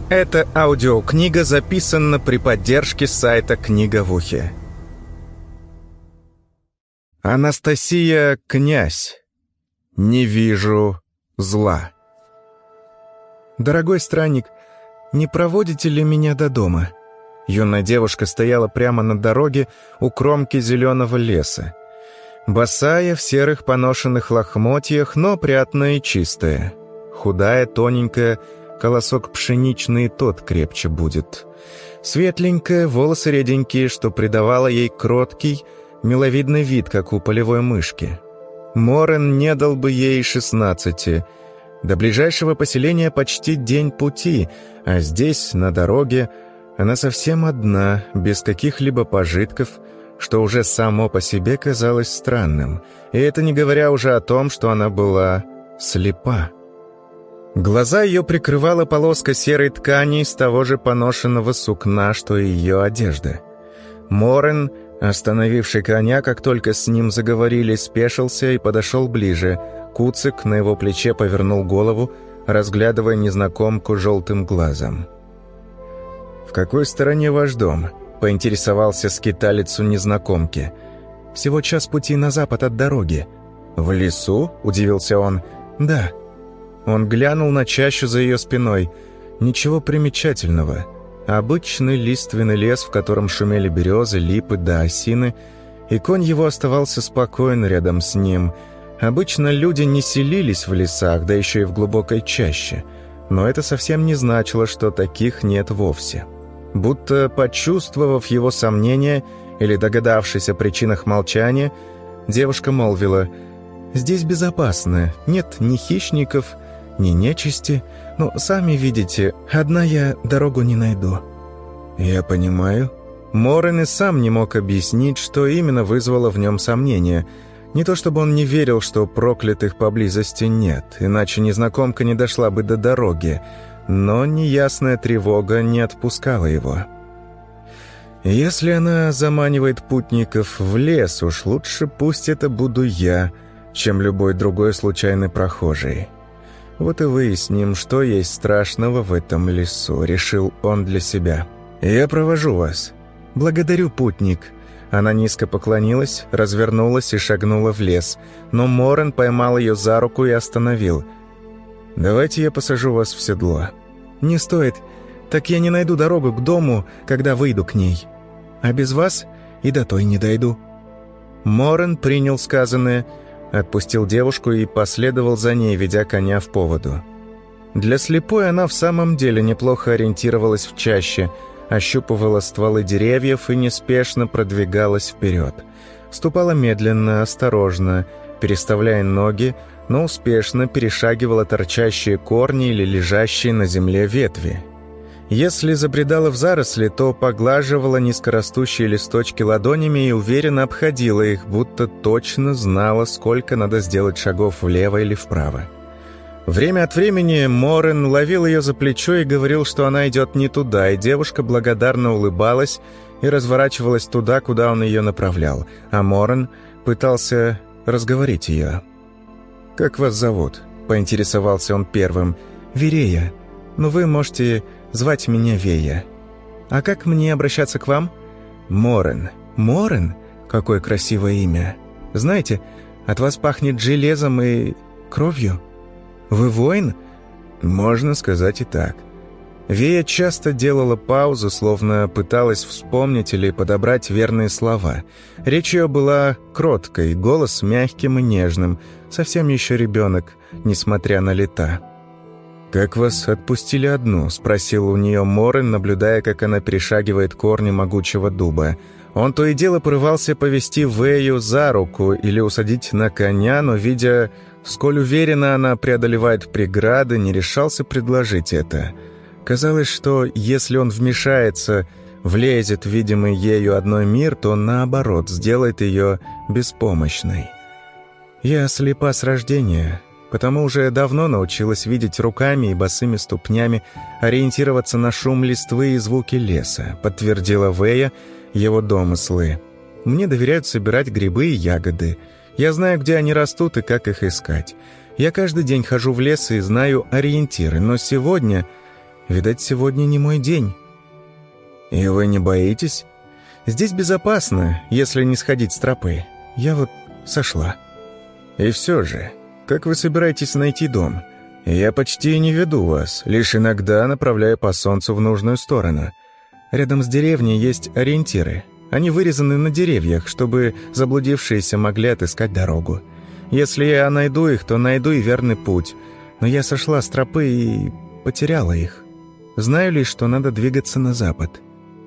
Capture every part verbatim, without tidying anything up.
Эта аудиокнига записана при поддержке сайта «Книга в ухе». Анастасия Князь. Не вижу зла. Дорогой странник, не проводите ли меня до дома? Юная девушка стояла прямо на дороге у кромки зеленого леса. Босая, в серых поношенных лохмотьях, но опрятная и чистая. Худая, тоненькая, колосок пшеничный тот крепче будет. Светленькая, волосы реденькие, что придавало ей кроткий, миловидный вид, как у полевой мышки. Морен не дал бы ей шестнадцати. До ближайшего поселения почти день пути, а здесь, на дороге, она совсем одна, без каких-либо пожитков, что уже само по себе казалось странным. И это не говоря уже о том, что она была слепа. Глаза ее прикрывала полоска серой ткани из того же поношенного сукна, что и ее одежда. Морен, остановивший коня, как только с ним заговорили, спешился и подошел ближе. Куцик на его плече повернул голову, разглядывая незнакомку желтым глазом. «В какой стороне ваш дом?» — поинтересовался скиталец у незнакомки. «Всего час пути на запад от дороги». «В лесу?» — удивился он. «Да». Он глянул на чащу за ее спиной. Ничего примечательного. Обычный лиственный лес, в котором шумели березы, липы да осины, и конь его оставался спокоен рядом с ним. Обычно люди не селились в лесах, да еще и в глубокой чаще. Но это совсем не значило, что таких нет вовсе. Будто почувствовав его сомнения или догадавшись о причинах молчания, девушка молвила: «Здесь безопасно, нет ни хищников, ни нечисти, но, сами видите, одна я дорогу не найду». «Я понимаю». Морен и сам не мог объяснить, что именно вызвало в нем сомнения. Не то чтобы он не верил, что проклятых поблизости нет, иначе незнакомка не дошла бы до дороги, но неясная тревога не отпускала его. «Если она заманивает путников в лес, уж лучше пусть это буду я, чем любой другой случайный прохожий. Вот и выясним, что есть страшного в этом лесу», — решил он для себя. «Я провожу вас». «Благодарю, путник». Она низко поклонилась, развернулась и шагнула в лес, но Морен поймал ее за руку и остановил. «Давайте я посажу вас в седло». «Не стоит. Так я не найду дорогу к дому, когда выйду к ней. А без вас и до той не дойду». Морен принял сказанное, отпустил девушку и последовал за ней, ведя коня в поводу. Для слепой она в самом деле неплохо ориентировалась в чаще, ощупывала стволы деревьев и неспешно продвигалась вперед. Ступала медленно, осторожно, переставляя ноги, но успешно перешагивала торчащие корни или лежащие на земле ветви. Если забредала в заросли, то поглаживала низкорастущие листочки ладонями и уверенно обходила их, будто точно знала, сколько надо сделать шагов влево или вправо. Время от времени Морен ловил ее за плечо и говорил, что она идет не туда, и девушка благодарно улыбалась и разворачивалась туда, куда он ее направлял, а Морен пытался разговорить ее. «Как вас зовут?» — поинтересовался он первым. «Верея. Но вы можете звать меня Вея. А как мне обращаться к вам?» «Морен». «Морен? Какое красивое имя. Знаете, от вас пахнет железом и кровью. Вы воин?» «Можно сказать и так». Вея часто делала паузу, словно пыталась вспомнить или подобрать верные слова. Речь ее была кроткой, голос мягким и нежным, совсем еще ребенок, несмотря на лета. «Как вас отпустили одну?» — спросил у нее Морен, наблюдая, как она перешагивает корни могучего дуба. Он то и дело порывался повести Вэю за руку или усадить на коня, но, видя, сколь уверенно она преодолевает преграды, не решался предложить это. Казалось, что если он вмешается, влезет в видимый ею одной мир, то, наоборот, сделает ее беспомощной. «Я слепа с рождения, потому уже давно научилась видеть руками и босыми ступнями, ориентироваться на шум листвы и звуки леса», — подтвердила Вэя его домыслы. «Мне доверяют собирать грибы и ягоды. Я знаю, где они растут и как их искать. Я каждый день хожу в лес и знаю ориентиры, но сегодня Видать, сегодня не мой день». «И вы не боитесь?» «Здесь безопасно, если не сходить с тропы. Я вот сошла». «И все же, как вы собираетесь найти дом? Я почти не веду вас, лишь иногда направляю по солнцу в нужную сторону. Рядом с деревней есть ориентиры. Они вырезаны на деревьях, чтобы заблудившиеся могли отыскать дорогу. Если я найду их, то найду и верный путь. Но я сошла с тропы и потеряла их. Знаю лишь, что надо двигаться на запад».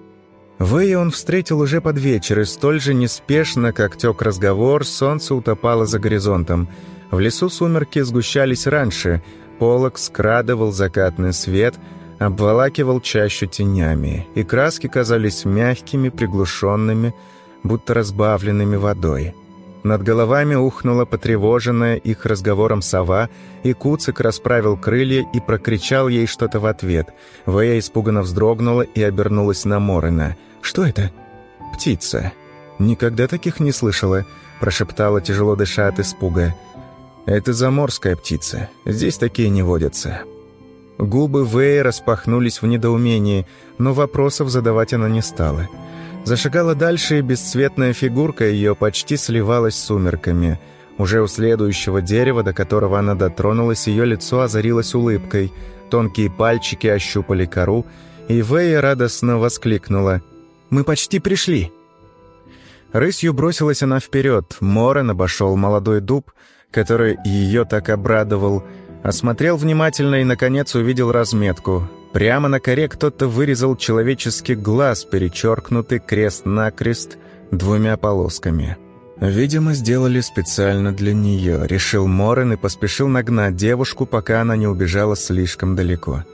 Вэя он встретил уже под вечер, и столь же неспешно, как тек разговор, солнце утопало за горизонтом. В лесу сумерки сгущались раньше, полог скрадывал закатный свет, обволакивал чащу тенями, и краски казались мягкими, приглушенными, будто разбавленными водой. Над головами ухнула потревоженная их разговором сова, и Куцик расправил крылья и прокричал ей что-то в ответ. Вэя испуганно вздрогнула и обернулась на Морена. «Что это?» «Птица». «Никогда таких не слышала», — прошептала, тяжело дыша от испуга. «Это заморская птица. Здесь такие не водятся». Губы Вэи распахнулись в недоумении, но вопросов задавать она не стала. Зашагала дальше, и бесцветная фигурка ее почти сливалась с сумерками. Уже у следующего дерева, до которого она дотронулась, ее лицо озарилось улыбкой. Тонкие пальчики ощупали кору, и Вэя радостно воскликнула: «Мы почти пришли!» Рысью бросилась она вперед. Морен обошел молодой дуб, который ее так обрадовал, осмотрел внимательно и, наконец, увидел разметку. Прямо на коре кто-то вырезал человеческий глаз, перечеркнутый крест-накрест двумя полосками. «Видимо, сделали специально для нее», — решил Морен и поспешил нагнать девушку, пока она не убежала слишком далеко.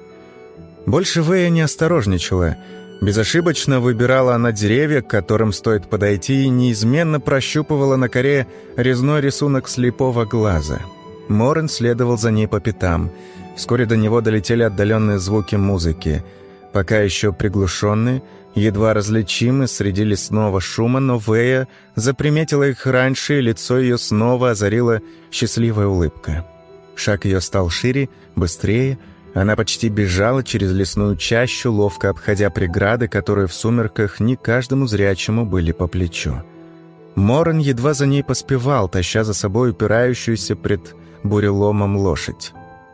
Больше Вэя не осторожничала. Безошибочно выбирала она деревья, к которым стоит подойти, и неизменно прощупывала на коре резной рисунок слепого глаза. Морен следовал за ней по пятам. Вскоре до него долетели отдаленные звуки музыки. Пока еще приглушенные, едва различимы среди лесного шума, но Вэя заприметила их раньше, и лицо ее снова озарила счастливая улыбка. Шаг ее стал шире, быстрее. Она почти бежала через лесную чащу, ловко обходя преграды, которые в сумерках не каждому зрячему были по плечу. Морен едва за ней поспевал, таща за собой упирающуюся пред буреломом лошадь.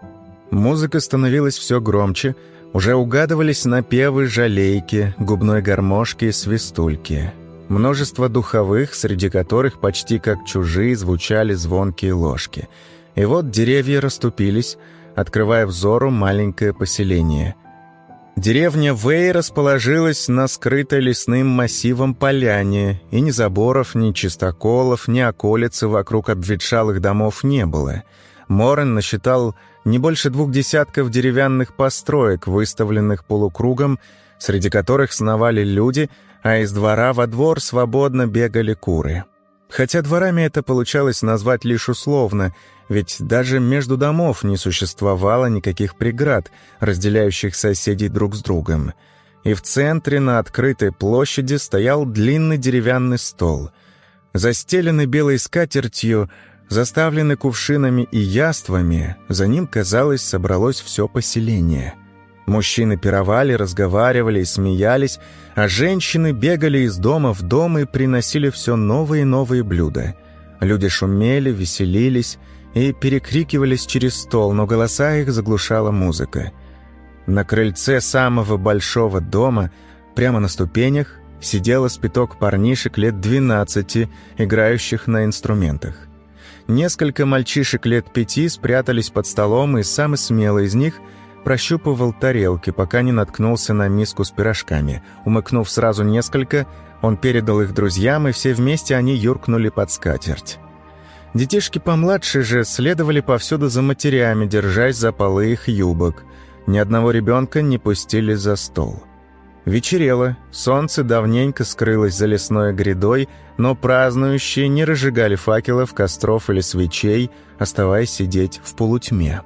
Музыка становилась все громче, уже угадывались напевы жалейки, губной гармошки и свистульки. Множество духовых, среди которых почти как чужие звучали звонкие ложки. И вот деревья расступились, открывая взору маленькое поселение. Деревня Вэй расположилась на скрытой лесным массивом поляне, и ни заборов, ни чистоколов, ни околицы вокруг обветшалых домов не было. Морен насчитал не больше двух десятков деревянных построек, выставленных полукругом, среди которых сновали люди, а из двора во двор свободно бегали куры. Хотя дворами это получалось назвать лишь условно, ведь даже между домов не существовало никаких преград, разделяющих соседей друг с другом. И в центре на открытой площади стоял длинный деревянный стол. Застеленный белой скатертью, заставленный кувшинами и яствами, за ним, казалось, собралось все поселение. Мужчины пировали, разговаривали и смеялись, а женщины бегали из дома в дом и приносили все новые и новые блюда. Люди шумели, веселились и перекрикивались через стол, но голоса их заглушала музыка. На крыльце самого большого дома, прямо на ступенях, сидело спиток парнишек лет двенадцати, играющих на инструментах. Несколько мальчишек лет пяти спрятались под столом, и самый смелый из них прощупывал тарелки, пока не наткнулся на миску с пирожками. Умыкнув сразу несколько, он передал их друзьям, и все вместе они юркнули под скатерть. Детишки помладше же следовали повсюду за матерями, держась за полы их юбок. Ни одного ребенка не пустили за стол. Вечерело, солнце давненько скрылось за лесной грядой, но празднующие не разжигали факелов, костров или свечей, оставаясь сидеть в полутьме.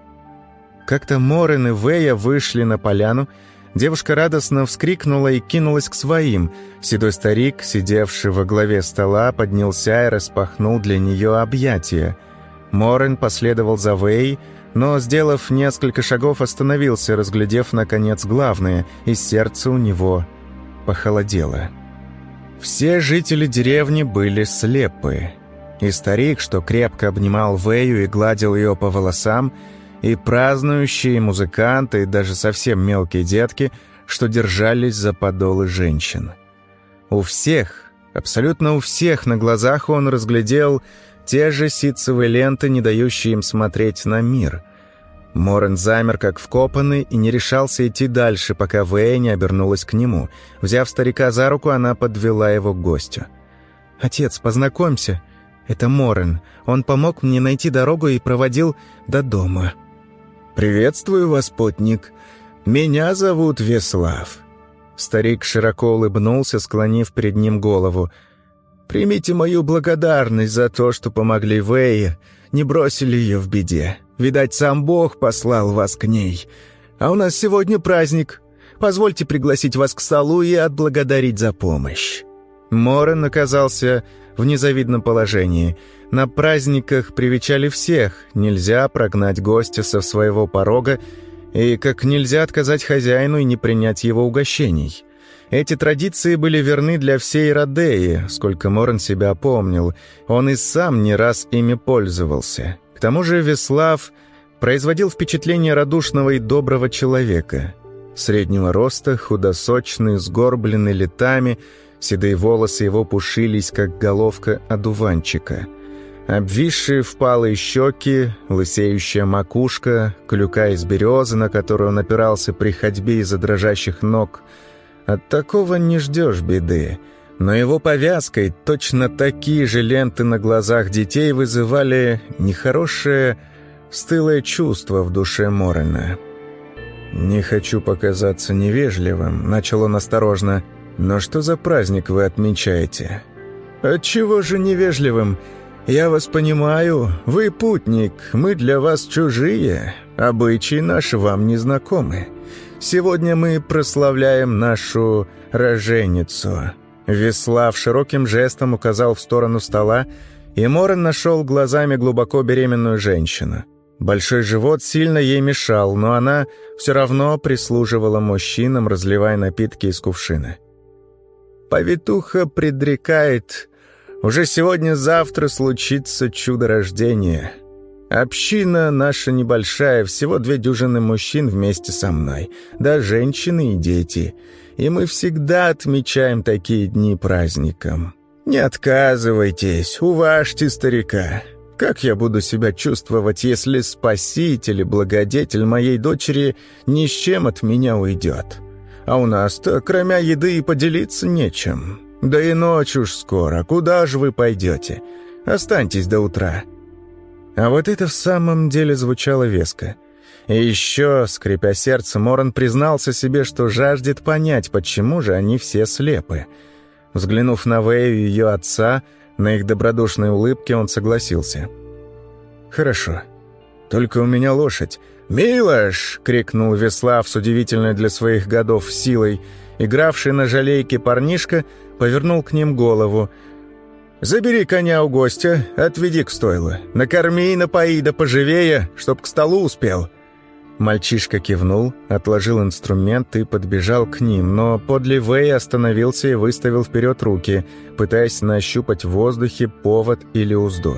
Как-то Морен и Вэя вышли на поляну, девушка радостно вскрикнула и кинулась к своим. Седой старик, сидевший во главе стола, поднялся и распахнул для нее объятия. Морен последовал за Вэй, но, сделав несколько шагов, остановился, разглядев, наконец, главное, и сердце у него похолодело. Все жители деревни были слепы. И старик, что крепко обнимал Вэю и гладил ее по волосам, и празднующие музыканты, и даже совсем мелкие детки, что держались за подолы женщин. У всех, абсолютно у всех на глазах он разглядел те же ситцевые ленты, не дающие им смотреть на мир. Морен замер, как вкопанный, и не решался идти дальше, пока Вэя не обернулась к нему. Взяв старика за руку, она подвела его к гостю. «Отец, познакомься. Это Морен. Он помог мне найти дорогу и проводил до дома». «Приветствую вас, путник. Меня зовут Веслав». Старик широко улыбнулся, склонив перед ним голову. «Примите мою благодарность за то, что помогли Вэе, не бросили ее в беде. Видать, сам Бог послал вас к ней. А у нас сегодня праздник. Позвольте пригласить вас к столу и отблагодарить за помощь». Морен оказался в незавидном положении. На праздниках привечали всех, нельзя прогнать гостя со своего порога, и как нельзя отказать хозяину и не принять его угощений. Эти традиции были верны для всей Родеи, сколько Морен себя помнил. Он и сам не раз ими пользовался. К тому же Веслав производил впечатление радушного и доброго человека. Среднего роста, худосочный, сгорбленный летами, седые волосы его пушились, как головка одуванчика. Обвисшие впалые щеки, лысеющая макушка, клюка из березы, на которую он опирался при ходьбе из-за дрожащих ног. От такого не ждешь беды. Но его повязкой точно такие же ленты на глазах детей вызывали нехорошее, стылое чувство в душе Морена. «Не хочу показаться невежливым», — начал он осторожно, — «но что за праздник вы отмечаете?» «Отчего же невежливым? Я вас понимаю, вы путник, мы для вас чужие, обычаи наши вам не знакомы. Сегодня мы прославляем нашу роженицу». Веслав широким жестом указал в сторону стола, и Морен нашел глазами глубоко беременную женщину. Большой живот сильно ей мешал, но она все равно прислуживала мужчинам, разливая напитки из кувшина. «Повитуха предрекает, уже сегодня-завтра случится чудо рождения. Община наша небольшая, всего две дюжины мужчин вместе со мной, да женщины и дети, и мы всегда отмечаем такие дни праздником. Не отказывайтесь, уважьте старика. Как я буду себя чувствовать, если спаситель и благодетель моей дочери ни с чем от меня уйдет? А у нас-то, кроме еды, и поделиться нечем. Да и ночь уж скоро, куда же вы пойдете? Останьтесь до утра». А вот это в самом деле звучало веско. И еще, скрипя сердце, Морен признался себе, что жаждет понять, почему же они все слепы. Взглянув на Вэю и ее отца, на их добродушные улыбки, он согласился. «Хорошо. Только у меня лошадь». «Милош!» — крикнул Веслав с удивительной для своих годов силой. Игравший на жалейке парнишка повернул к ним голову. «Забери коня у гостя, отведи к стойлу. Накорми и напои, да поживее, чтоб к столу успел». Мальчишка кивнул, отложил инструмент и подбежал к ним, но подле Вэя остановился и выставил вперед руки, пытаясь нащупать в воздухе повод или узду.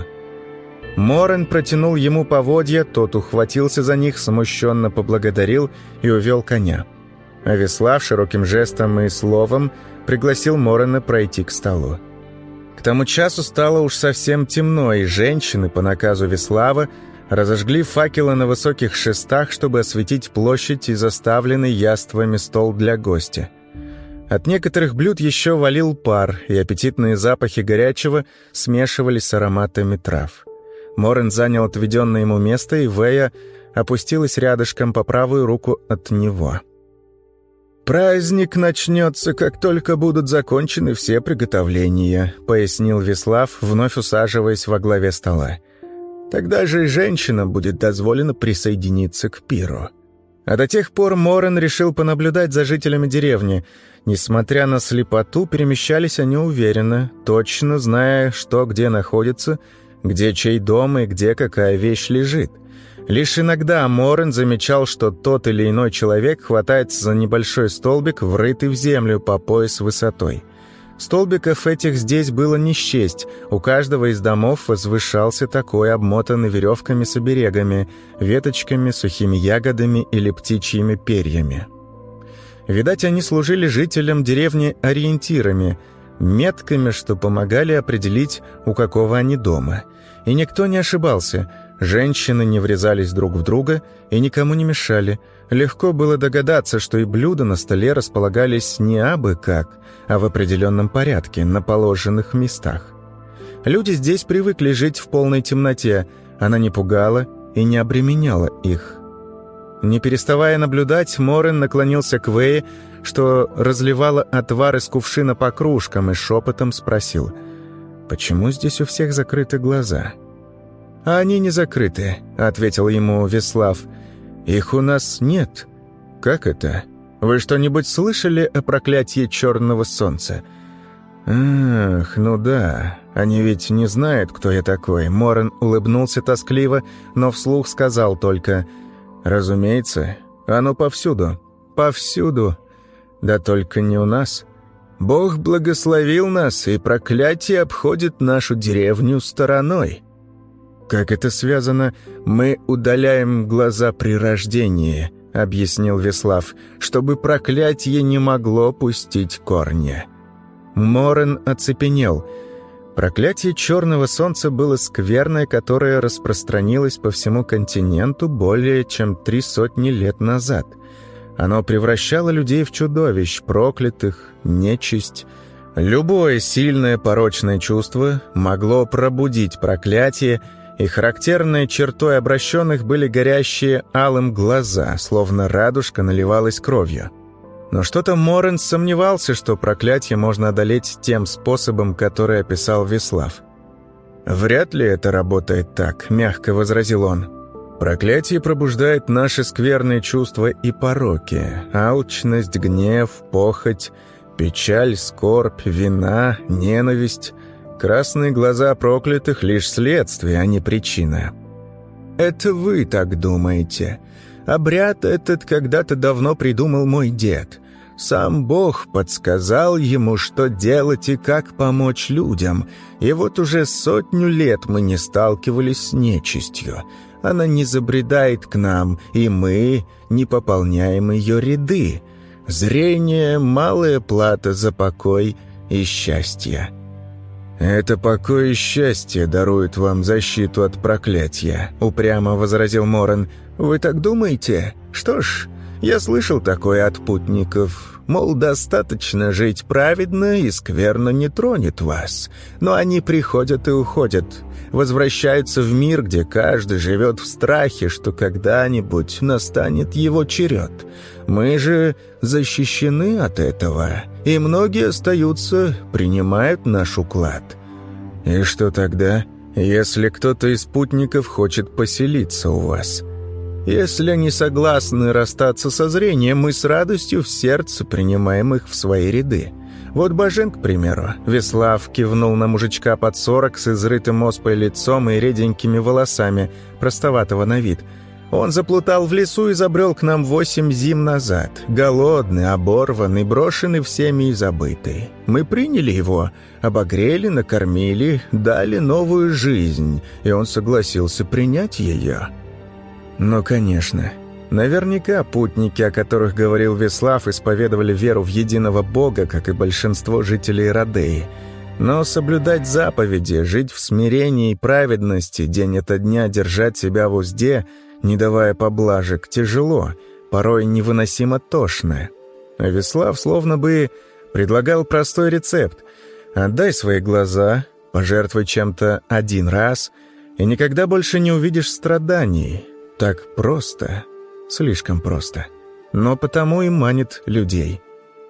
Морен протянул ему поводья, тот ухватился за них, смущенно поблагодарил и увел коня. А Веслав широким жестом и словом пригласил Морена пройти к столу. К тому часу стало уж совсем темно, и женщины, по наказу Веслава, разожгли факелы на высоких шестах, чтобы осветить площадь и заставленный яствами стол для гостя. От некоторых блюд еще валил пар, и аппетитные запахи горячего смешивались с ароматами трав. Морен занял отведенное ему место, и Вэя опустилась рядышком по правую руку от него. «Праздник начнется, как только будут закончены все приготовления», — пояснил Веслав, вновь усаживаясь во главе стола. «Тогда же и женщинам будет дозволено присоединиться к пиру». А до тех пор Морен решил понаблюдать за жителями деревни. Несмотря на слепоту, перемещались они уверенно, точно зная, что где находится, где чей дом и где какая вещь лежит. Лишь иногда Морен замечал, что тот или иной человек хватается за небольшой столбик, врытый в землю по пояс высотой. Столбиков этих здесь было не счесть, у каждого из домов возвышался такой, обмотанный веревками с оберегами, веточками, сухими ягодами или птичьими перьями. Видать, они служили жителям деревни ориентирами, метками, что помогали определить, у какого они дома. И никто не ошибался, женщины не врезались друг в друга и никому не мешали. Легко было догадаться, что и блюда на столе располагались не абы как, а в определенном порядке, на положенных местах. Люди здесь привыкли жить в полной темноте, она не пугала и не обременяла их. Не переставая наблюдать, Морен наклонился к Вэе, что разливала отвар из кувшина по кружкам, и шепотом спросил: «Почему здесь у всех закрыты глаза?» «А они не закрыты», — ответил ему Веслав. «Их у нас нет». «Как это? Вы что-нибудь слышали о проклятии черного солнца?» «Ах, ну да, они ведь не знают, кто я такой». Морен улыбнулся тоскливо, но вслух сказал только: «Разумеется, оно повсюду, повсюду, да только не у нас. Бог благословил нас, и проклятие обходит нашу деревню стороной». «Как это связано? Мы удаляем глаза при рождении», — объяснил Веслав, «чтобы проклятие не могло пустить корни». Морен оцепенел. Проклятие черного солнца было скверное, которое распространилось по всему континенту более чем три сотни лет назад. Оно превращало людей в чудовищ, проклятых, нечисть. Любое сильное порочное чувство могло пробудить проклятие, и характерной чертой обращенных были горящие алым глаза, словно радужка наливалась кровью. Но что-то Морен сомневался, что проклятие можно одолеть тем способом, который описал Веслав. «Вряд ли это работает так», — мягко возразил он. «Проклятие пробуждает наши скверные чувства и пороки: алчность, гнев, похоть, печаль, скорбь, вина, ненависть. Красные глаза проклятых — лишь следствие, а не причина». «Это вы так думаете. Обряд этот когда-то давно придумал мой дед. Сам Бог подсказал ему, что делать и как помочь людям. И вот уже сотню лет мы не сталкивались с нечистью. Она не забредает к нам, и мы не пополняем ее ряды. Зрение — малая плата за покой и счастье». «Это покой и счастье дарует вам защиту от проклятия», — упрямо возразил Морен. «Вы так думаете? Что ж, я слышал такое от путников. Мол, достаточно жить праведно, и скверно не тронет вас. Но они приходят и уходят, возвращаются в мир, где каждый живет в страхе, что когда-нибудь настанет его черед. Мы же защищены от этого, и многие остаются, принимают наш уклад». «И что тогда, если кто-то из путников хочет поселиться у вас?» «Если они согласны расстаться со зрением, мы с радостью в сердце принимаем их в свои ряды. Вот Бажен, к примеру». Веслав кивнул на мужичка под сорок с изрытым оспой лицом и реденькими волосами, простоватого на вид. «Он заплутал в лесу и забрел к нам восемь зим назад. Голодный, оборванный, брошенный всеми и забытый. Мы приняли его, обогрели, накормили, дали новую жизнь, и он согласился принять ее». «Ну, конечно. Наверняка путники, о которых говорил Веслав, исповедовали веру в единого Бога, как и большинство жителей Родеи. Но соблюдать заповеди, жить в смирении и праведности, день ото дня держать себя в узде, не давая поблажек, тяжело, порой невыносимо тошно. А Веслав словно бы предлагал простой рецепт: отдай свои глаза, пожертвуй чем-то один раз, и никогда больше не увидишь страданий. Так просто, слишком просто, но потому и манит людей.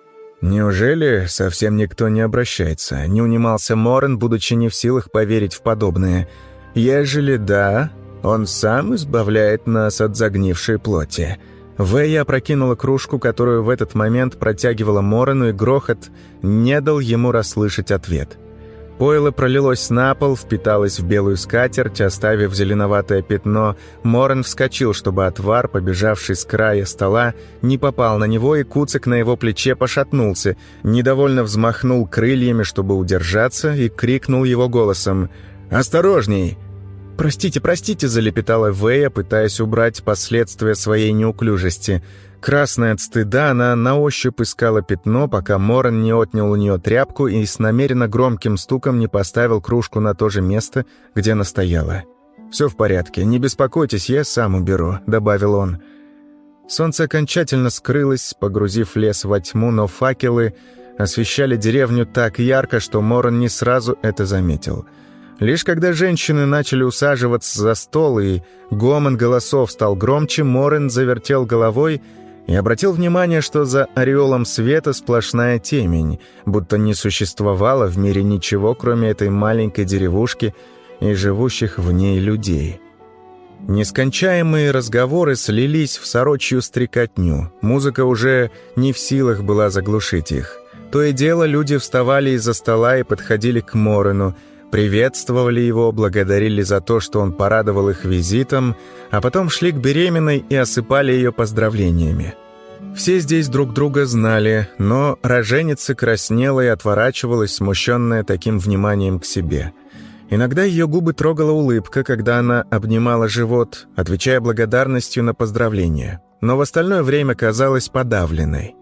«Неужели совсем никто не обращается?» — не унимался Морен, будучи не в силах поверить в подобное. «Ежели да, он сам избавляет нас от загнившей плоти». Вэя опрокинула кружку, которую в этот момент протягивала Морену, и грохот не дал ему расслышать ответ. Пойло пролилось на пол, впиталось в белую скатерть, оставив зеленоватое пятно. Моран вскочил, чтобы отвар, побежавший с края стола, не попал на него, и куцик на его плече пошатнулся. Недовольно взмахнул крыльями, чтобы удержаться, и крикнул его голосом: «Осторожней!» «Простите, простите», — залепетала Вэя, пытаясь убрать последствия своей неуклюжести. Красная от стыда, она на ощупь искала пятно, пока Моран не отнял у нее тряпку и с намеренно громким стуком не поставил кружку на то же место, где она стояла. «Все в порядке, не беспокойтесь, я сам уберу», — добавил он. Солнце окончательно скрылось, погрузив лес во тьму, но факелы освещали деревню так ярко, что Моран не сразу это заметил. Лишь когда женщины начали усаживаться за стол и гомон голосов стал громче, Моран завертел головой и обратил внимание, что за ореолом света сплошная темень, будто не существовало в мире ничего, кроме этой маленькой деревушки и живущих в ней людей. Нескончаемые разговоры слились в сорочью стрекотню. Музыка уже не в силах была заглушить их. То и дело люди вставали из-за стола и подходили к Морану, приветствовали его, благодарили за то, что он порадовал их визитом, а потом шли к беременной и осыпали ее поздравлениями. Все здесь друг друга знали, но роженица краснела и отворачивалась, смущенная таким вниманием к себе. Иногда ее губы трогала улыбка, когда она обнимала живот, отвечая благодарностью на поздравления, но в остальное время казалась подавленной.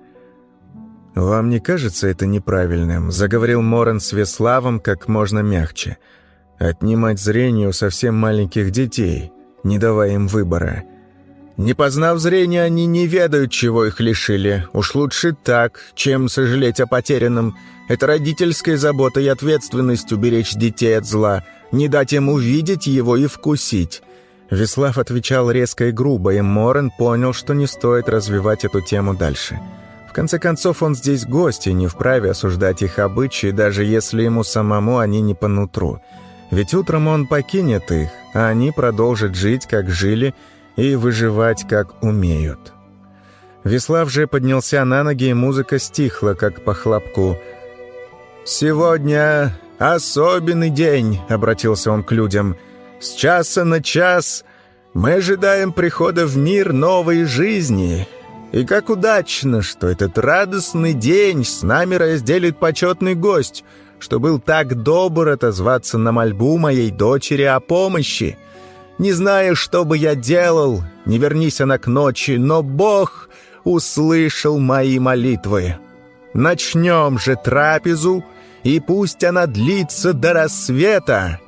«Вам не кажется это неправильным?» — заговорил Моран с Веславом как можно мягче. «Отнимать зрение у совсем маленьких детей, не давая им выбора. Не познав зрения, они не ведают, чего их лишили. Уж лучше так, чем сожалеть о потерянном. Это родительская забота и ответственность уберечь детей от зла, не дать им увидеть его и вкусить». Веслав отвечал резко и грубо, и Моран понял, что не стоит развивать эту тему дальше. В конце концов, он здесь гость и не вправе осуждать их обычаи, даже если ему самому они не по нутру. Ведь утром он покинет их, а они продолжат жить, как жили, и выживать, как умеют. Веслав же поднялся на ноги, и музыка стихла, как по хлопку. «Сегодня особенный день», — обратился он к людям. «С часа на час мы ожидаем прихода в мир новой жизни». И как удачно, что этот радостный день с нами разделит почетный гость, что был так добр отозваться на мольбу моей дочери о помощи. Не знаю, что бы я делал, не вернись она к ночи, но Бог услышал мои молитвы. Начнем же трапезу, и пусть она длится до рассвета».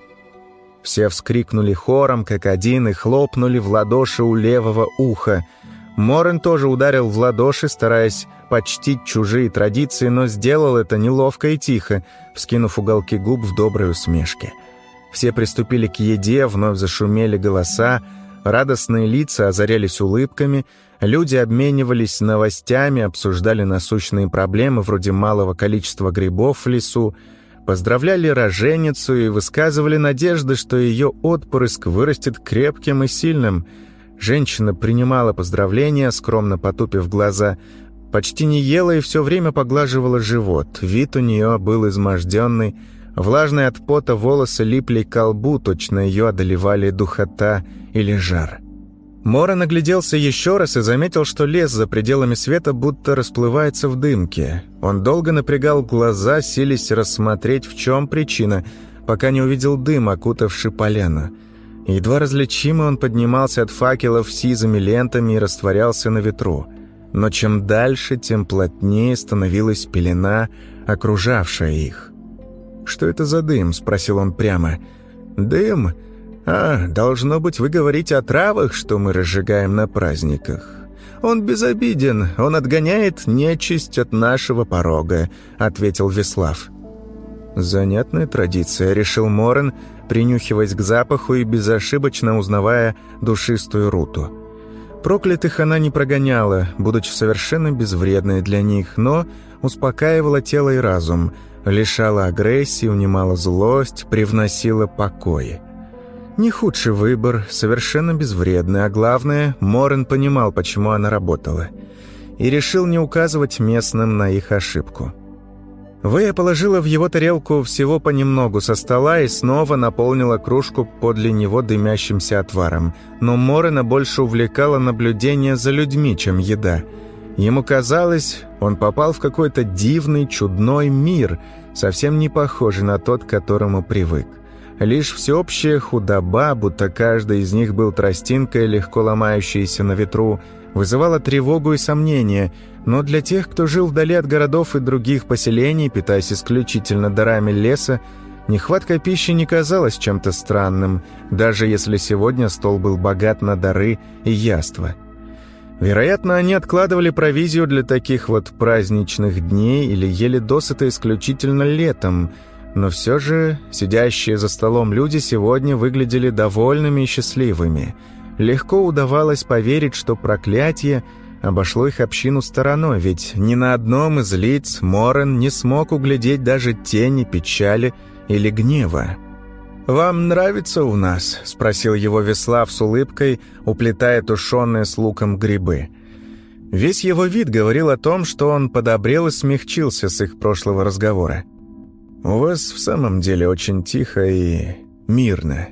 Все вскрикнули хором, как один, и хлопнули в ладоши у левого уха. Моран тоже ударил в ладоши, стараясь почтить чужие традиции, но сделал это неловко и тихо, вскинув уголки губ в доброй усмешке. Все приступили к еде, вновь зашумели голоса, радостные лица озарялись улыбками, люди обменивались новостями, обсуждали насущные проблемы вроде малого количества грибов в лесу, поздравляли роженицу и высказывали надежды, что ее отпрыск вырастет крепким и сильным. Женщина принимала поздравления, скромно потупив глаза, почти не ела и все время поглаживала живот. Вид у нее был изможденный, влажные от пота волосы липли к лбу, точно ее одолевали духота или жар. Моран огляделся еще раз и заметил, что лес за пределами света будто расплывается в дымке. Он долго напрягал глаза, силясь рассмотреть, в чем причина, пока не увидел дым, окутавший поляну. Едва различимо он поднимался от факелов сизыми лентами и растворялся на ветру. Но чем дальше, тем плотнее становилась пелена, окружавшая их. «Что это за дым?» — спросил он прямо. «Дым? А, должно быть, вы говорите о травах, что мы разжигаем на праздниках. Он безобиден, он отгоняет нечисть от нашего порога», — ответил Веслав. «Занятная традиция», — решил Моран, принюхиваясь к запаху и безошибочно узнавая душистую руту. Проклятых она не прогоняла, будучи совершенно безвредной для них, но успокаивала тело и разум, лишала агрессии, унимала злость, привносила покой. Не худший выбор, совершенно безвредный, а главное, Моран понимал, почему она работала, и решил не указывать местным на их ошибку. Вэя положила в его тарелку всего понемногу со стола и снова наполнила кружку подле него дымящимся отваром. Но Морена больше увлекало наблюдение за людьми, чем еда. Ему казалось, он попал в какой-то дивный, чудной мир, совсем не похожий на тот, к которому привык. Лишь всеобщая худоба, будто каждый из них был тростинкой, легко ломающейся на ветру, вызывала тревогу и сомнения, но для тех, кто жил вдали от городов и других поселений, питаясь исключительно дарами леса, нехватка пищи не казалась чем-то странным, даже если сегодня стол был богат на дары и яства. Вероятно, они откладывали провизию для таких вот праздничных дней или ели досыта исключительно летом, но все же сидящие за столом люди сегодня выглядели довольными и счастливыми. Легко удавалось поверить, что проклятие обошло их общину стороной, ведь ни на одном из лиц Морен не смог углядеть даже тени печали или гнева. «Вам нравится у нас?» — спросил его Веслав с улыбкой, уплетая тушеные с луком грибы. Весь его вид говорил о том, что он подобрел и смягчился с их прошлого разговора. «У вас в самом деле очень тихо и мирно.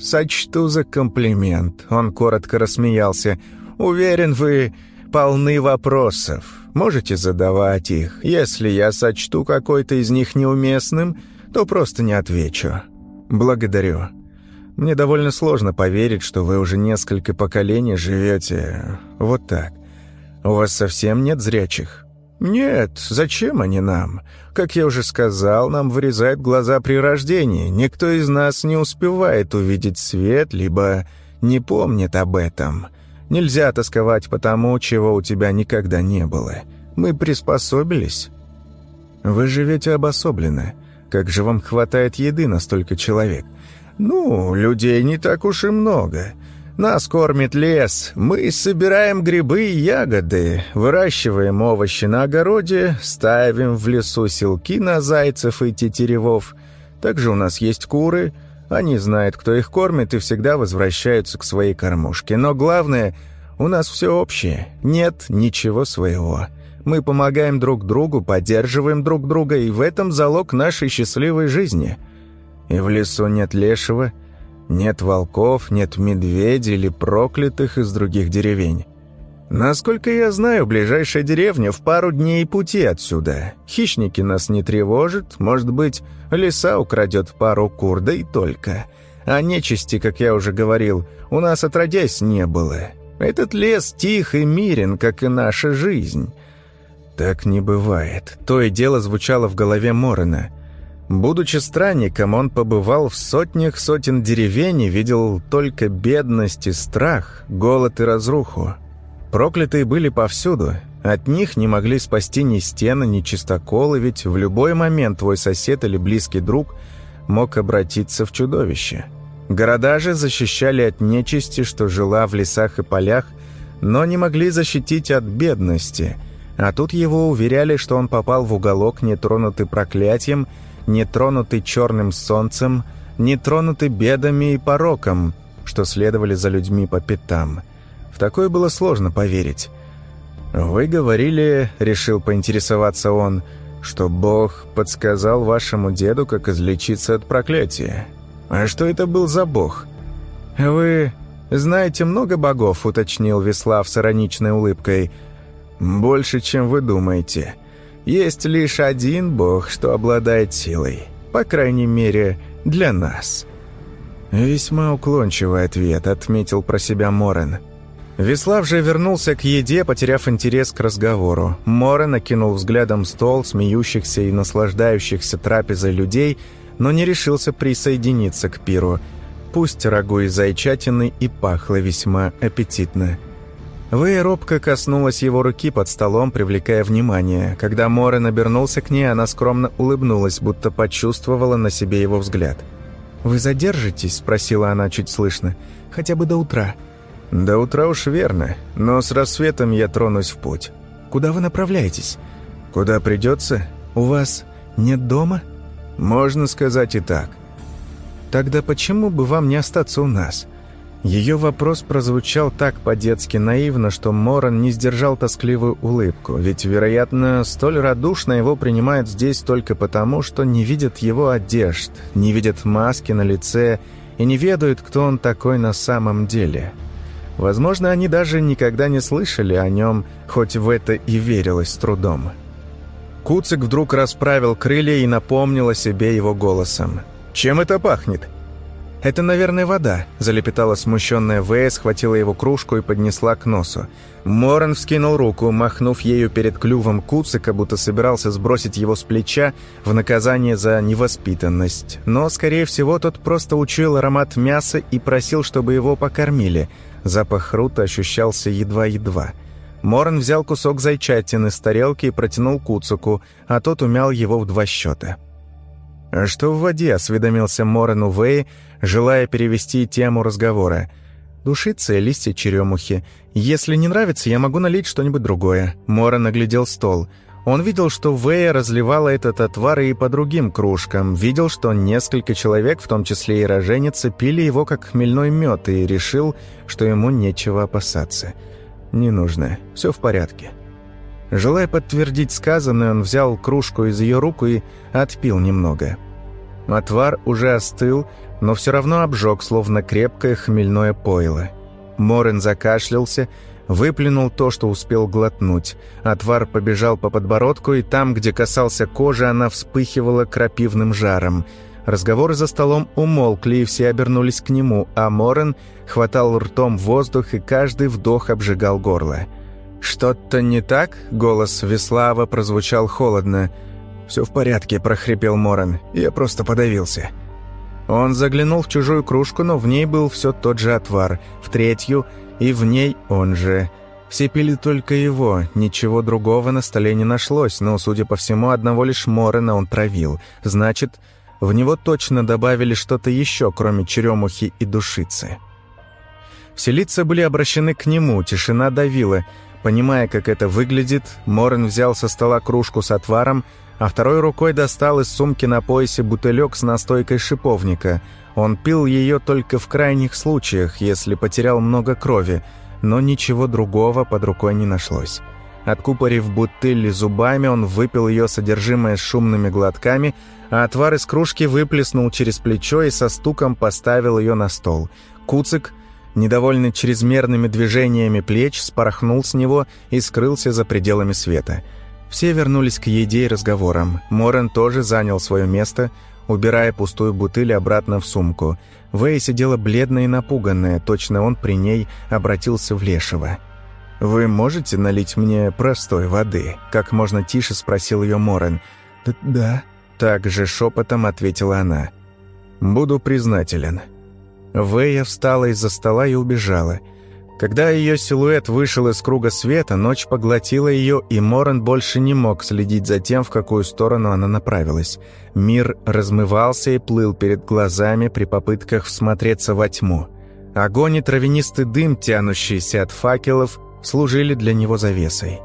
Сочту за комплимент», — он коротко рассмеялся. «Уверен, вы полны вопросов. Можете задавать их. Если я сочту какой-то из них неуместным, то просто не отвечу». «Благодарю. Мне довольно сложно поверить, что вы уже несколько поколений живете вот так. У вас совсем нет зрячих?» «Нет, зачем они нам? Как я уже сказал, нам вырезают глаза при рождении. Никто из нас не успевает увидеть свет, либо не помнит об этом. Нельзя тосковать по тому, чего у тебя никогда не было. Мы приспособились». «Вы живете обособленно. Как же вам хватает еды на столько человек?» «Ну, людей не так уж и много. Нас кормит лес, мы собираем грибы и ягоды, выращиваем овощи на огороде, ставим в лесу селки на зайцев и тетеревов. Также у нас есть куры, они знают, кто их кормит, и всегда возвращаются к своей кормушке. Но главное, у нас все общее, нет ничего своего. Мы помогаем друг другу, поддерживаем друг друга, и в этом залог нашей счастливой жизни. И в лесу нет лешего, нет волков, нет медведей или проклятых из других деревень. Насколько я знаю, ближайшая деревня в пару дней пути отсюда. Хищники нас не тревожат, может быть, лиса украдет пару кур, да и только. А нечисти, как я уже говорил, у нас отродясь не было. Этот лес тих и мирен, как и наша жизнь». «Так не бывает». То и дело звучало в голове Морена. Будучи странником, он побывал в сотнях сотен деревень и видел только бедность и страх, голод и разруху. Проклятые были повсюду. От них не могли спасти ни стены, ни чистоколы, ведь в любой момент твой сосед или близкий друг мог обратиться в чудовище. Города же защищали от нечисти, что жила в лесах и полях, но не могли защитить от бедности. А тут его уверяли, что он попал в уголок, не тронутый проклятием, не тронутый черным солнцем, не тронутый бедами и пороком, что следовали за людьми по пятам. В такое было сложно поверить. «Вы говорили, — решил поинтересоваться он, — что Бог подсказал вашему деду, как излечиться от проклятия. А что это был за Бог?» «Вы знаете много богов?» — уточнил Веслав с ироничной улыбкой. «Больше, чем вы думаете. Есть лишь один бог, что обладает силой. По крайней мере, для нас». «Весьма уклончивый ответ», — отметил про себя Морен. Веслав же вернулся к еде, потеряв интерес к разговору. Морен окинул взглядом стол смеющихся и наслаждающихся трапезой людей, но не решился присоединиться к пиру. Пусть рагу из зайчатины и пахло весьма аппетитно. Вэя робко коснулась его руки под столом, привлекая внимание. Когда Морен обернулся к ней, она скромно улыбнулась, будто почувствовала на себе его взгляд. «Вы задержитесь?» — спросила она чуть слышно. «Хотя бы до утра». «До утра уж верно, но с рассветом я тронусь в путь». «Куда вы направляетесь?» «Куда придется? У вас нет дома?» «Можно сказать и так». «Тогда почему бы вам не остаться у нас? Ее вопрос прозвучал так по-детски наивно, что Моран не сдержал тоскливую улыбку, ведь, вероятно, столь радушно его принимают здесь только потому, что не видят его одежд, не видят маски на лице и не ведают, кто он такой на самом деле. Возможно, они даже никогда не слышали о нем, хоть в это и верилось с трудом. Куцик вдруг расправил крылья и напомнил о себе его голосом. «Чем это пахнет?» «Это, наверное, вода», — залепетала смущенная Вэя, схватила его кружку и поднесла к носу. Моран вскинул руку, махнув ею перед клювом Куцика, будто собирался сбросить его с плеча в наказание за невоспитанность. Но, скорее всего, тот просто учуял аромат мяса и просил, чтобы его покормили. Запах рута ощущался едва-едва. Моран взял кусок зайчатины с тарелки и протянул Куцику, а тот умял его в два счета. «А что в воде?» — осведомился Моран у Вэи, желая перевести тему разговора. «Душица и листья черемухи. Если не нравится, я могу налить что-нибудь другое». Моран оглядел стол. Он видел, что Вэя разливала этот отвар и по другим кружкам, видел, что несколько человек, в том числе и роженица, пили его как хмельной мед, и решил, что ему нечего опасаться. «Не нужно. Все в порядке». Желая подтвердить сказанное, он взял кружку из ее рук и отпил немного. Отвар уже остыл, но все равно обжег, словно крепкое хмельное пойло. Моран закашлялся, выплюнул то, что успел глотнуть. Отвар побежал по подбородку, и там, где касался кожи, она вспыхивала крапивным жаром. Разговоры за столом умолкли, и все обернулись к нему, а Моран хватал ртом воздух, и каждый вдох обжигал горло. «Что-то не так?» — голос Веслава прозвучал холодно. «Все в порядке», — прохрипел Моран. «Я просто подавился». Он заглянул в чужую кружку, но в ней был все тот же отвар, в третью, и в ней он же. Все пили только его, ничего другого на столе не нашлось, но, судя по всему, одного лишь Морана он травил. Значит, в него точно добавили что-то еще, кроме черемухи и душицы. Все лица были обращены к нему, тишина давила. Понимая, как это выглядит, Моран взял со стола кружку с отваром, а второй рукой достал из сумки на поясе бутылек с настойкой шиповника. Он пил ее только в крайних случаях, если потерял много крови, но ничего другого под рукой не нашлось. Откупорив бутыль зубами, он выпил ее содержимое с шумными глотками, а отвар из кружки выплеснул через плечо и со стуком поставил ее на стол. Куцик, недовольный чрезмерными движениями плеч, спорхнул с него и скрылся за пределами света. Все вернулись к еде и разговорам. Моран тоже занял свое место, убирая пустую бутыль обратно в сумку. Вэй сидела бледная и напуганная, точно он при ней обратился в лешего. «Вы можете налить мне простой воды?» — как можно тише спросил ее Моран. «Да», — так же шепотом ответила она. «Буду признателен». Вэя встала из-за стола и убежала. Когда ее силуэт вышел из круга света, ночь поглотила ее, и Моран больше не мог следить за тем, в какую сторону она направилась. Мир размывался и плыл перед глазами при попытках всмотреться во тьму. Огонь и травянистый дым, тянущийся от факелов, служили для него завесой.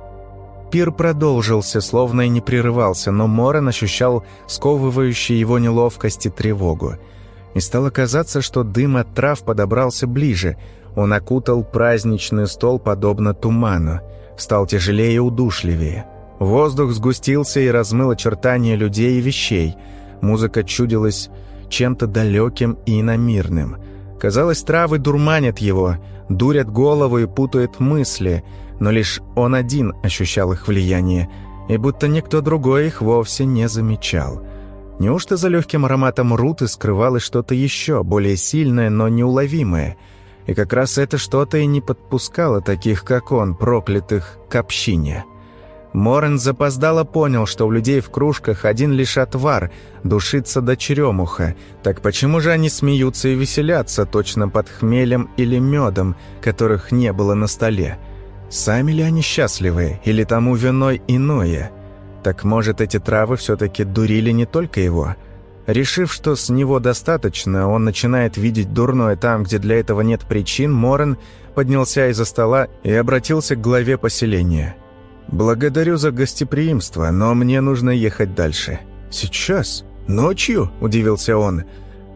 Пир продолжился, словно и не прерывался, но Моран ощущал сковывающую его неловкость и тревогу. И стало казаться, что дым от трав подобрался ближе. Он окутал праздничный стол подобно туману. Стал тяжелее и удушливее. Воздух сгустился и размыл очертания людей и вещей. Музыка чудилась чем-то далеким и иномирным. Казалось, травы дурманят его, дурят голову и путают мысли, но лишь он один ощущал их влияние, и будто никто другой их вовсе не замечал. Неужто за легким ароматом руты скрывалось что-то еще, более сильное, но неуловимое? И как раз это что-то и не подпускало таких, как он, проклятых, к общине. Моран запоздало понял, что у людей в кружках один лишь отвар, душица да черемуха. Так почему же они смеются и веселятся точно под хмелем или медом, которых не было на столе? Сами ли они счастливы, или тому виной иное? Так может, эти травы все-таки дурили не только его? Решив, что с него достаточно, он начинает видеть дурное там, где для этого нет причин, Моран поднялся из-за стола и обратился к главе поселения. «Благодарю за гостеприимство, но мне нужно ехать дальше». «Сейчас? Ночью?» – удивился он.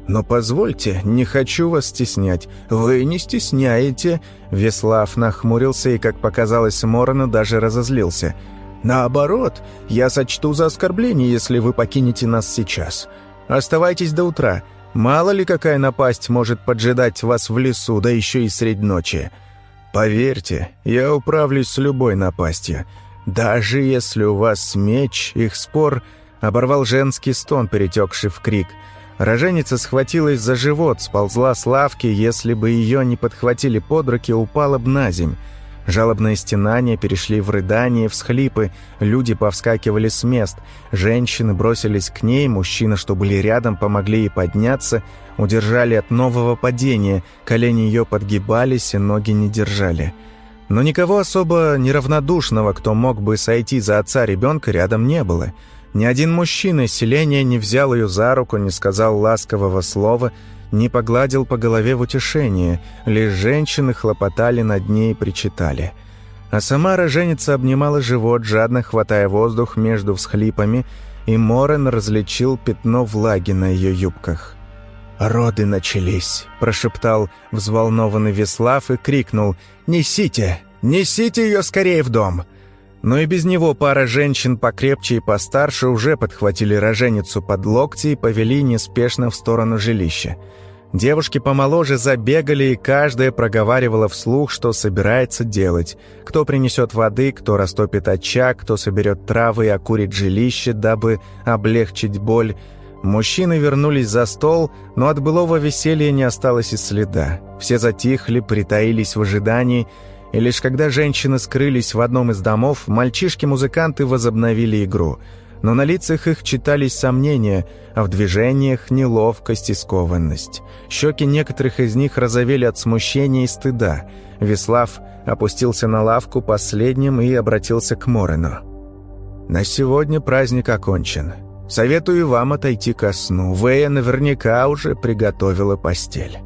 «Но позвольте, не хочу вас стеснять». «Вы не стесняете». Веслав нахмурился и, как показалось Морону, даже разозлился. «Наоборот, я сочту за оскорбление, если вы покинете нас сейчас. Оставайтесь до утра. Мало ли какая напасть может поджидать вас в лесу, да еще и средь ночи. Поверьте, я управлюсь с любой напастью. Даже если у вас меч». Их спор оборвал женский стон, перетекший в крик. Роженица схватилась за живот, сползла с лавки, если бы ее не подхватили под руки, упала б на земь. Жалобные стенания перешли в рыдания, всхлипы, люди повскакивали с мест, женщины бросились к ней, мужчины, что были рядом, помогли ей подняться, удержали от нового падения, колени ее подгибались и ноги не держали. Но никого особо неравнодушного, кто мог бы сойти за отца ребенка, рядом не было. Ни один мужчина из селения не взял ее за руку, не сказал ласкового слова, не погладил по голове в утешение, лишь женщины хлопотали над ней и причитали. А сама роженица обнимала живот, жадно хватая воздух между всхлипами, и Морен различил пятно влаги на ее юбках. «Роды начались», — прошептал взволнованный Веслав и крикнул: «Несите! Несите ее скорее в дом!» Но и без него пара женщин покрепче и постарше уже подхватили роженицу под локти и повели неспешно в сторону жилища. Девушки помоложе забегали, и каждая проговаривала вслух, что собирается делать. Кто принесет воды, кто растопит очаг, кто соберет травы и окурит жилище, дабы облегчить боль. Мужчины вернулись за стол, но от былого веселья не осталось и следа. Все затихли, притаились в ожидании, и лишь когда женщины скрылись в одном из домов, мальчишки-музыканты возобновили игру. Но на лицах их читались сомнения, а в движениях неловкость и скованность. Щеки некоторых из них розовели от смущения и стыда. Веслав опустился на лавку последним и обратился к Морену. «На сегодня праздник окончен. Советую вам отойти ко сну. Вэя наверняка уже приготовила постель».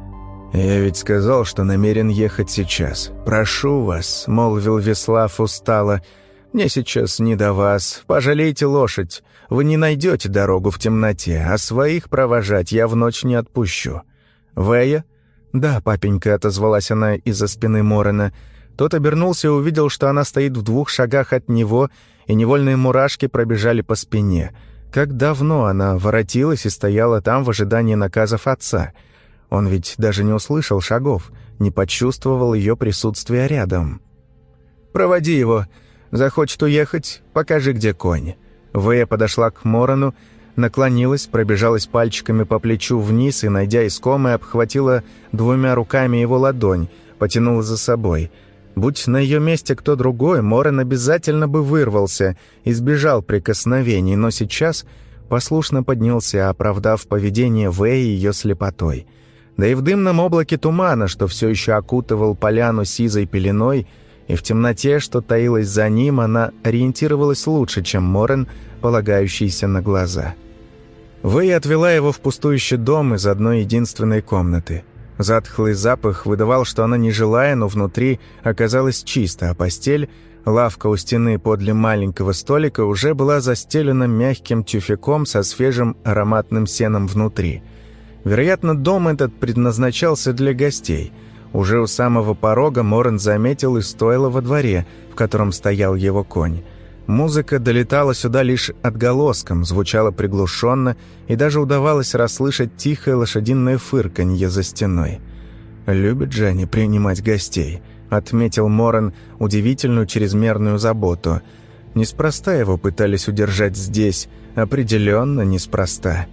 «Я ведь сказал, что намерен ехать сейчас. Прошу вас», — молвил Веслав устало, — «мне сейчас не до вас. Пожалейте лошадь. Вы не найдете дорогу в темноте, а своих провожать я в ночь не отпущу». «Вэя?» «Да, папенька», — отозвалась она из-за спины Морена. Тот обернулся и увидел, что она стоит в двух шагах от него, и невольные мурашки пробежали по спине. Как давно она воротилась и стояла там в ожидании наказов отца. Он ведь даже не услышал шагов, не почувствовал ее присутствия рядом. «Проводи его. Захочет уехать, покажи, где конь». Вэя подошла к Морену, наклонилась, пробежалась пальчиками по плечу вниз и, найдя искомое, обхватила двумя руками его ладонь, потянула за собой. Будь на ее месте кто другой, Морен обязательно бы вырвался, избежал прикосновений, но сейчас послушно поднялся, оправдав поведение Вэи ее слепотой. Да и в дымном облаке тумана, что все еще окутывал поляну сизой пеленой, и в темноте, что таилась за ним, она ориентировалась лучше, чем Морен, полагающийся на глаза. Вэй отвела его в пустующий дом из одной единственной комнаты. Затхлый запах выдавал, что она не жилая, но внутри оказалась чисто, а постель, лавка у стены подле маленького столика, уже была застелена мягким тюфяком со свежим ароматным сеном внутри. Вероятно, дом этот предназначался для гостей. Уже у самого порога Морен заметил и стойло во дворе, в котором стоял его конь. Музыка долетала сюда лишь отголоском, звучала приглушенно, и даже удавалось расслышать тихое лошадиное фырканье за стеной. «Любят же они принимать гостей», — отметил Морен удивительную чрезмерную заботу. Неспроста его пытались удержать здесь, определенно неспроста.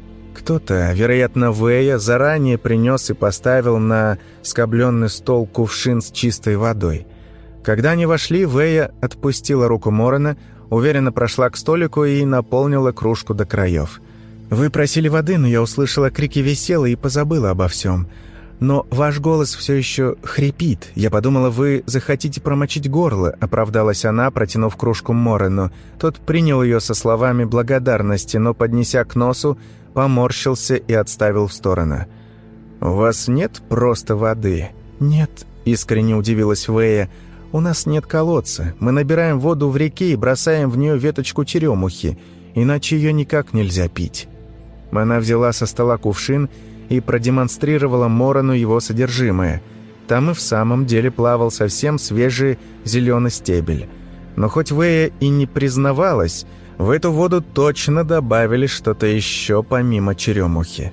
Кто-то, вероятно, Вэя, заранее принес и поставил на скобленный стол кувшин с чистой водой. Когда они вошли, Вэя отпустила руку Морена, уверенно прошла к столику и наполнила кружку до краев. «Вы просили воды, но я услышала крики весела и позабыла обо всем. Но ваш голос все еще хрипит. Я подумала, вы захотите промочить горло», — оправдалась она, протянув кружку Морену. Тот принял ее со словами благодарности, но, поднеся к носу, поморщился и отставил в сторону. «У вас нет просто воды?» «Нет», — искренне удивилась Вэя. «У нас нет колодца. Мы набираем воду в реке и бросаем в нее веточку черемухи, иначе ее никак нельзя пить». Она взяла со стола кувшин и продемонстрировала Морану его содержимое. Там и в самом деле плавал совсем свежий зеленый стебель. Но хоть Вэя и не признавалась, в эту воду точно добавили что-то еще помимо черемухи.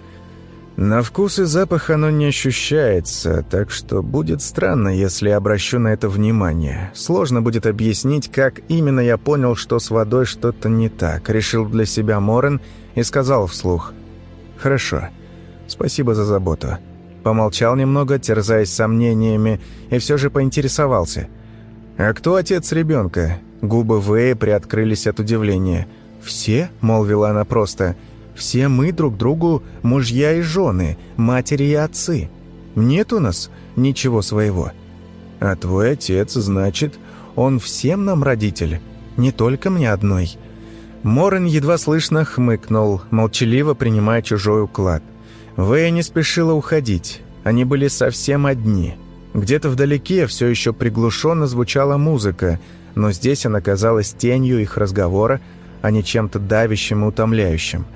На вкус и запах оно не ощущается, так что будет странно, если обращу на это внимание. Сложно будет объяснить, как именно я понял, что с водой что-то не так, решил для себя Морен и сказал вслух: «Хорошо, спасибо за заботу». Помолчал немного, терзаясь сомнениями, и все же поинтересовался: «А кто отец ребенка?» Губы Вэи приоткрылись от удивления. «Все?» — молвила она просто. «Все мы друг другу мужья и жены, матери и отцы. Нет у нас ничего своего». «А твой отец, значит, он всем нам родитель, не только мне одной». Морен едва слышно хмыкнул, молчаливо принимая чужой уклад. Вэя не спешила уходить, они были совсем одни. Где-то вдалеке все еще приглушенно звучала музыка, но здесь она казалась тенью их разговора, а не чем-то давящим и утомляющим.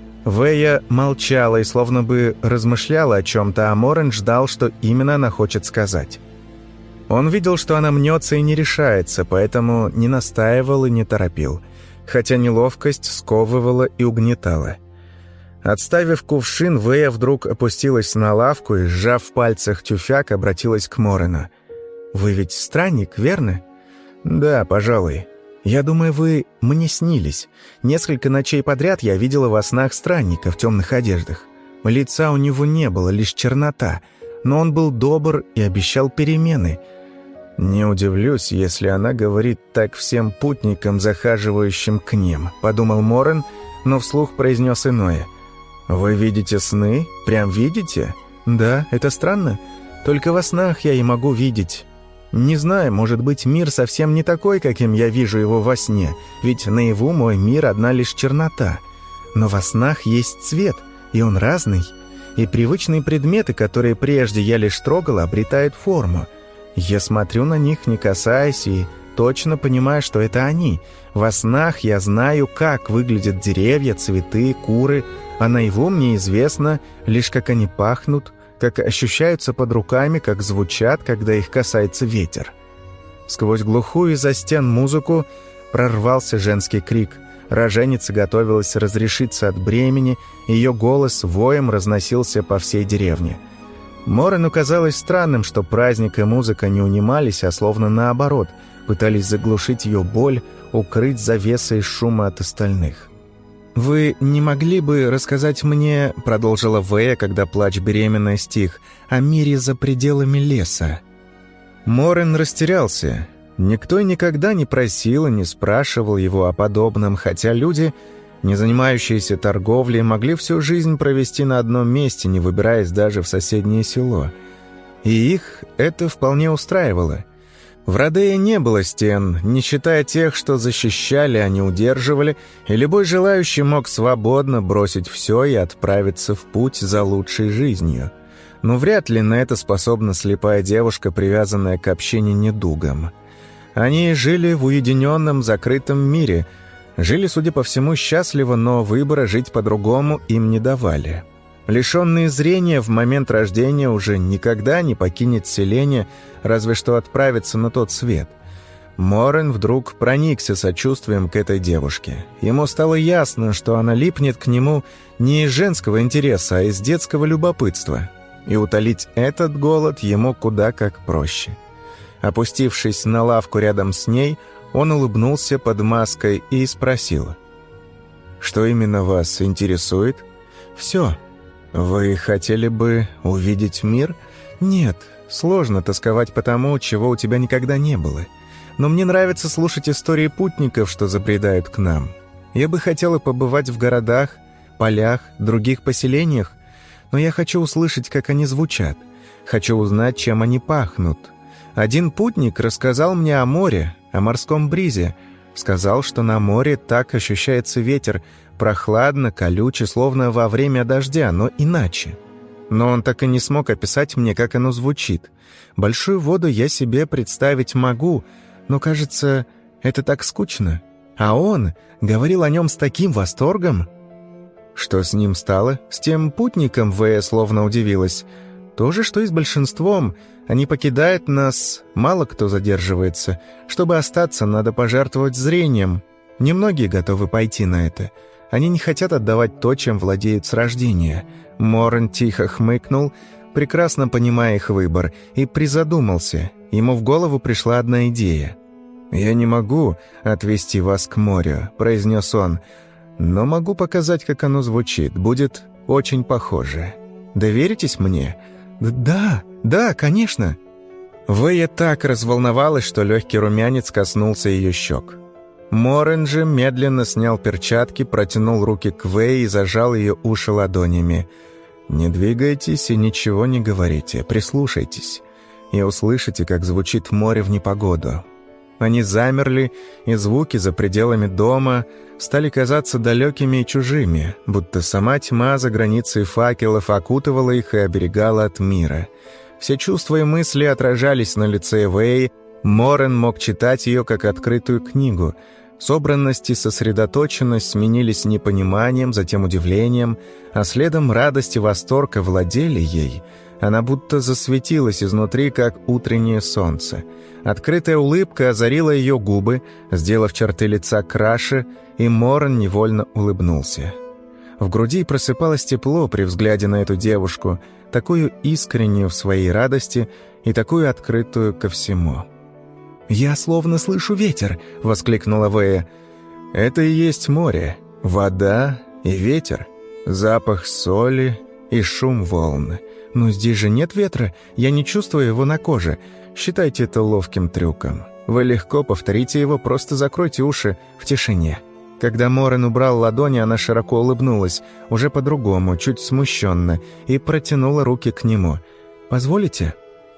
Вэя молчала и словно бы размышляла о чем-то, а Морен ждал, что именно она хочет сказать. Он видел, что она мнется и не решается, поэтому не настаивал и не торопил, хотя неловкость сковывала и угнетала. Отставив кувшин, Вэя вдруг опустилась на лавку и, сжав в пальцах тюфяк, обратилась к Морену. «Вы ведь странник, верно?» «Да, пожалуй. Я думаю, вы мне снились. Несколько ночей подряд я видела во снах странника в темных одеждах. Лица у него не было, лишь чернота, но он был добр и обещал перемены». «Не удивлюсь, если она говорит так всем путникам, захаживающим к ним», — подумал Морен, но вслух произнес иное. «Вы видите сны? Прям видите?» «Да, это странно. Только во снах я и могу видеть. Не знаю, может быть, мир совсем не такой, каким я вижу его во сне, ведь наяву мой мир одна лишь чернота. Но во снах есть цвет, и он разный, и привычные предметы, которые прежде я лишь трогал, обретают форму. Я смотрю на них, не касаясь, и точно понимаю, что это они. Во снах я знаю, как выглядят деревья, цветы, куры, а наяву мне известно лишь, как они пахнут, как ощущаются под руками, как звучат, когда их касается ветер». Сквозь глухую из-за стен музыку прорвался женский крик. Роженица готовилась разрешиться от бремени, ее голос воем разносился по всей деревне. Морену казалось странным, что праздник и музыка не унимались, а словно наоборот, пытались заглушить ее боль, укрыть завесой шума от остальных. «Вы не могли бы рассказать мне, — продолжила Вэя, когда плач беременной стих, — о мире за пределами леса?» Морен растерялся. Никто и никогда не просил и не спрашивал его о подобном, хотя люди, не занимающиеся торговлей, могли всю жизнь провести на одном месте, не выбираясь даже в соседнее село. И их это вполне устраивало. В Родее не было стен, не считая тех, что защищали, а не удерживали, и любой желающий мог свободно бросить все и отправиться в путь за лучшей жизнью. Но вряд ли на это способна слепая девушка, привязанная к общине недугом. Они жили в уединенном, закрытом мире, жили, судя по всему, счастливо, но выбора жить по-другому им не давали. Лишенные зрения в момент рождения уже никогда не покинет селение, разве что отправиться на тот свет. Морен вдруг проникся сочувствием к этой девушке. Ему стало ясно, что она липнет к нему не из женского интереса, а из детского любопытства. И утолить этот голод ему куда как проще. Опустившись на лавку рядом с ней, он улыбнулся под маской и спросил: «Что именно вас интересует?» «Все». «Вы хотели бы увидеть мир?» «Нет, сложно тосковать по тому, чего у тебя никогда не было. Но мне нравится слушать истории путников, что забредают к нам. Я бы хотела побывать в городах, полях, других поселениях, но я хочу услышать, как они звучат. Хочу узнать, чем они пахнут. Один путник рассказал мне о море, о морском бризе. Сказал, что на море так ощущается ветер, прохладно, колюче, словно во время дождя, но иначе. Но он так и не смог описать мне, как оно звучит. Большую воду я себе представить могу, но, кажется, это так скучно. А он говорил о нем с таким восторгом. Что с ним стало? С тем путником Вэя словно удивилась. То же, что и с большинством. Они покидают нас, мало кто задерживается. Чтобы остаться, надо пожертвовать зрением. Немногие готовы пойти на это. Они не хотят отдавать то, чем владеют с рождения. Моран тихо хмыкнул, прекрасно понимая их выбор, и призадумался. Ему в голову пришла одна идея. «Я не могу отвести вас к морю», — произнес он, «но могу показать, как оно звучит. Будет очень похоже. Доверитесь мне?» «Да, да, конечно». Вэя так разволновалась, что легкий румянец коснулся ее щек. Морен же медленно снял перчатки, протянул руки к Вэе и зажал ее уши ладонями. «Не двигайтесь и ничего не говорите, прислушайтесь, и услышите, как звучит море в непогоду». Они замерли, и звуки за пределами дома стали казаться далекими и чужими, будто сама тьма за границей факелов окутывала их и оберегала от мира. Все чувства и мысли отражались на лице Вэи. Морен мог читать ее как открытую книгу. Собранность и сосредоточенность сменились непониманием, затем удивлением, а следом радость и восторг овладели ей. Она будто засветилась изнутри, как утреннее солнце. Открытая улыбка озарила ее губы, сделав черты лица краше, и Моран невольно улыбнулся. В груди просыпалось тепло при взгляде на эту девушку, такую искреннюю в своей радости и такую открытую ко всему. «Я словно слышу ветер!» — воскликнула Вэя. «Это и есть море, вода и ветер, запах соли и шум волн. Но здесь же нет ветра, я не чувствую его на коже. Считайте это ловким трюком. Вы легко повторите его, просто закройте уши в тишине». Когда Морен убрал ладони, она широко улыбнулась, уже по-другому, чуть смущенно, и протянула руки к нему. «Позволите?»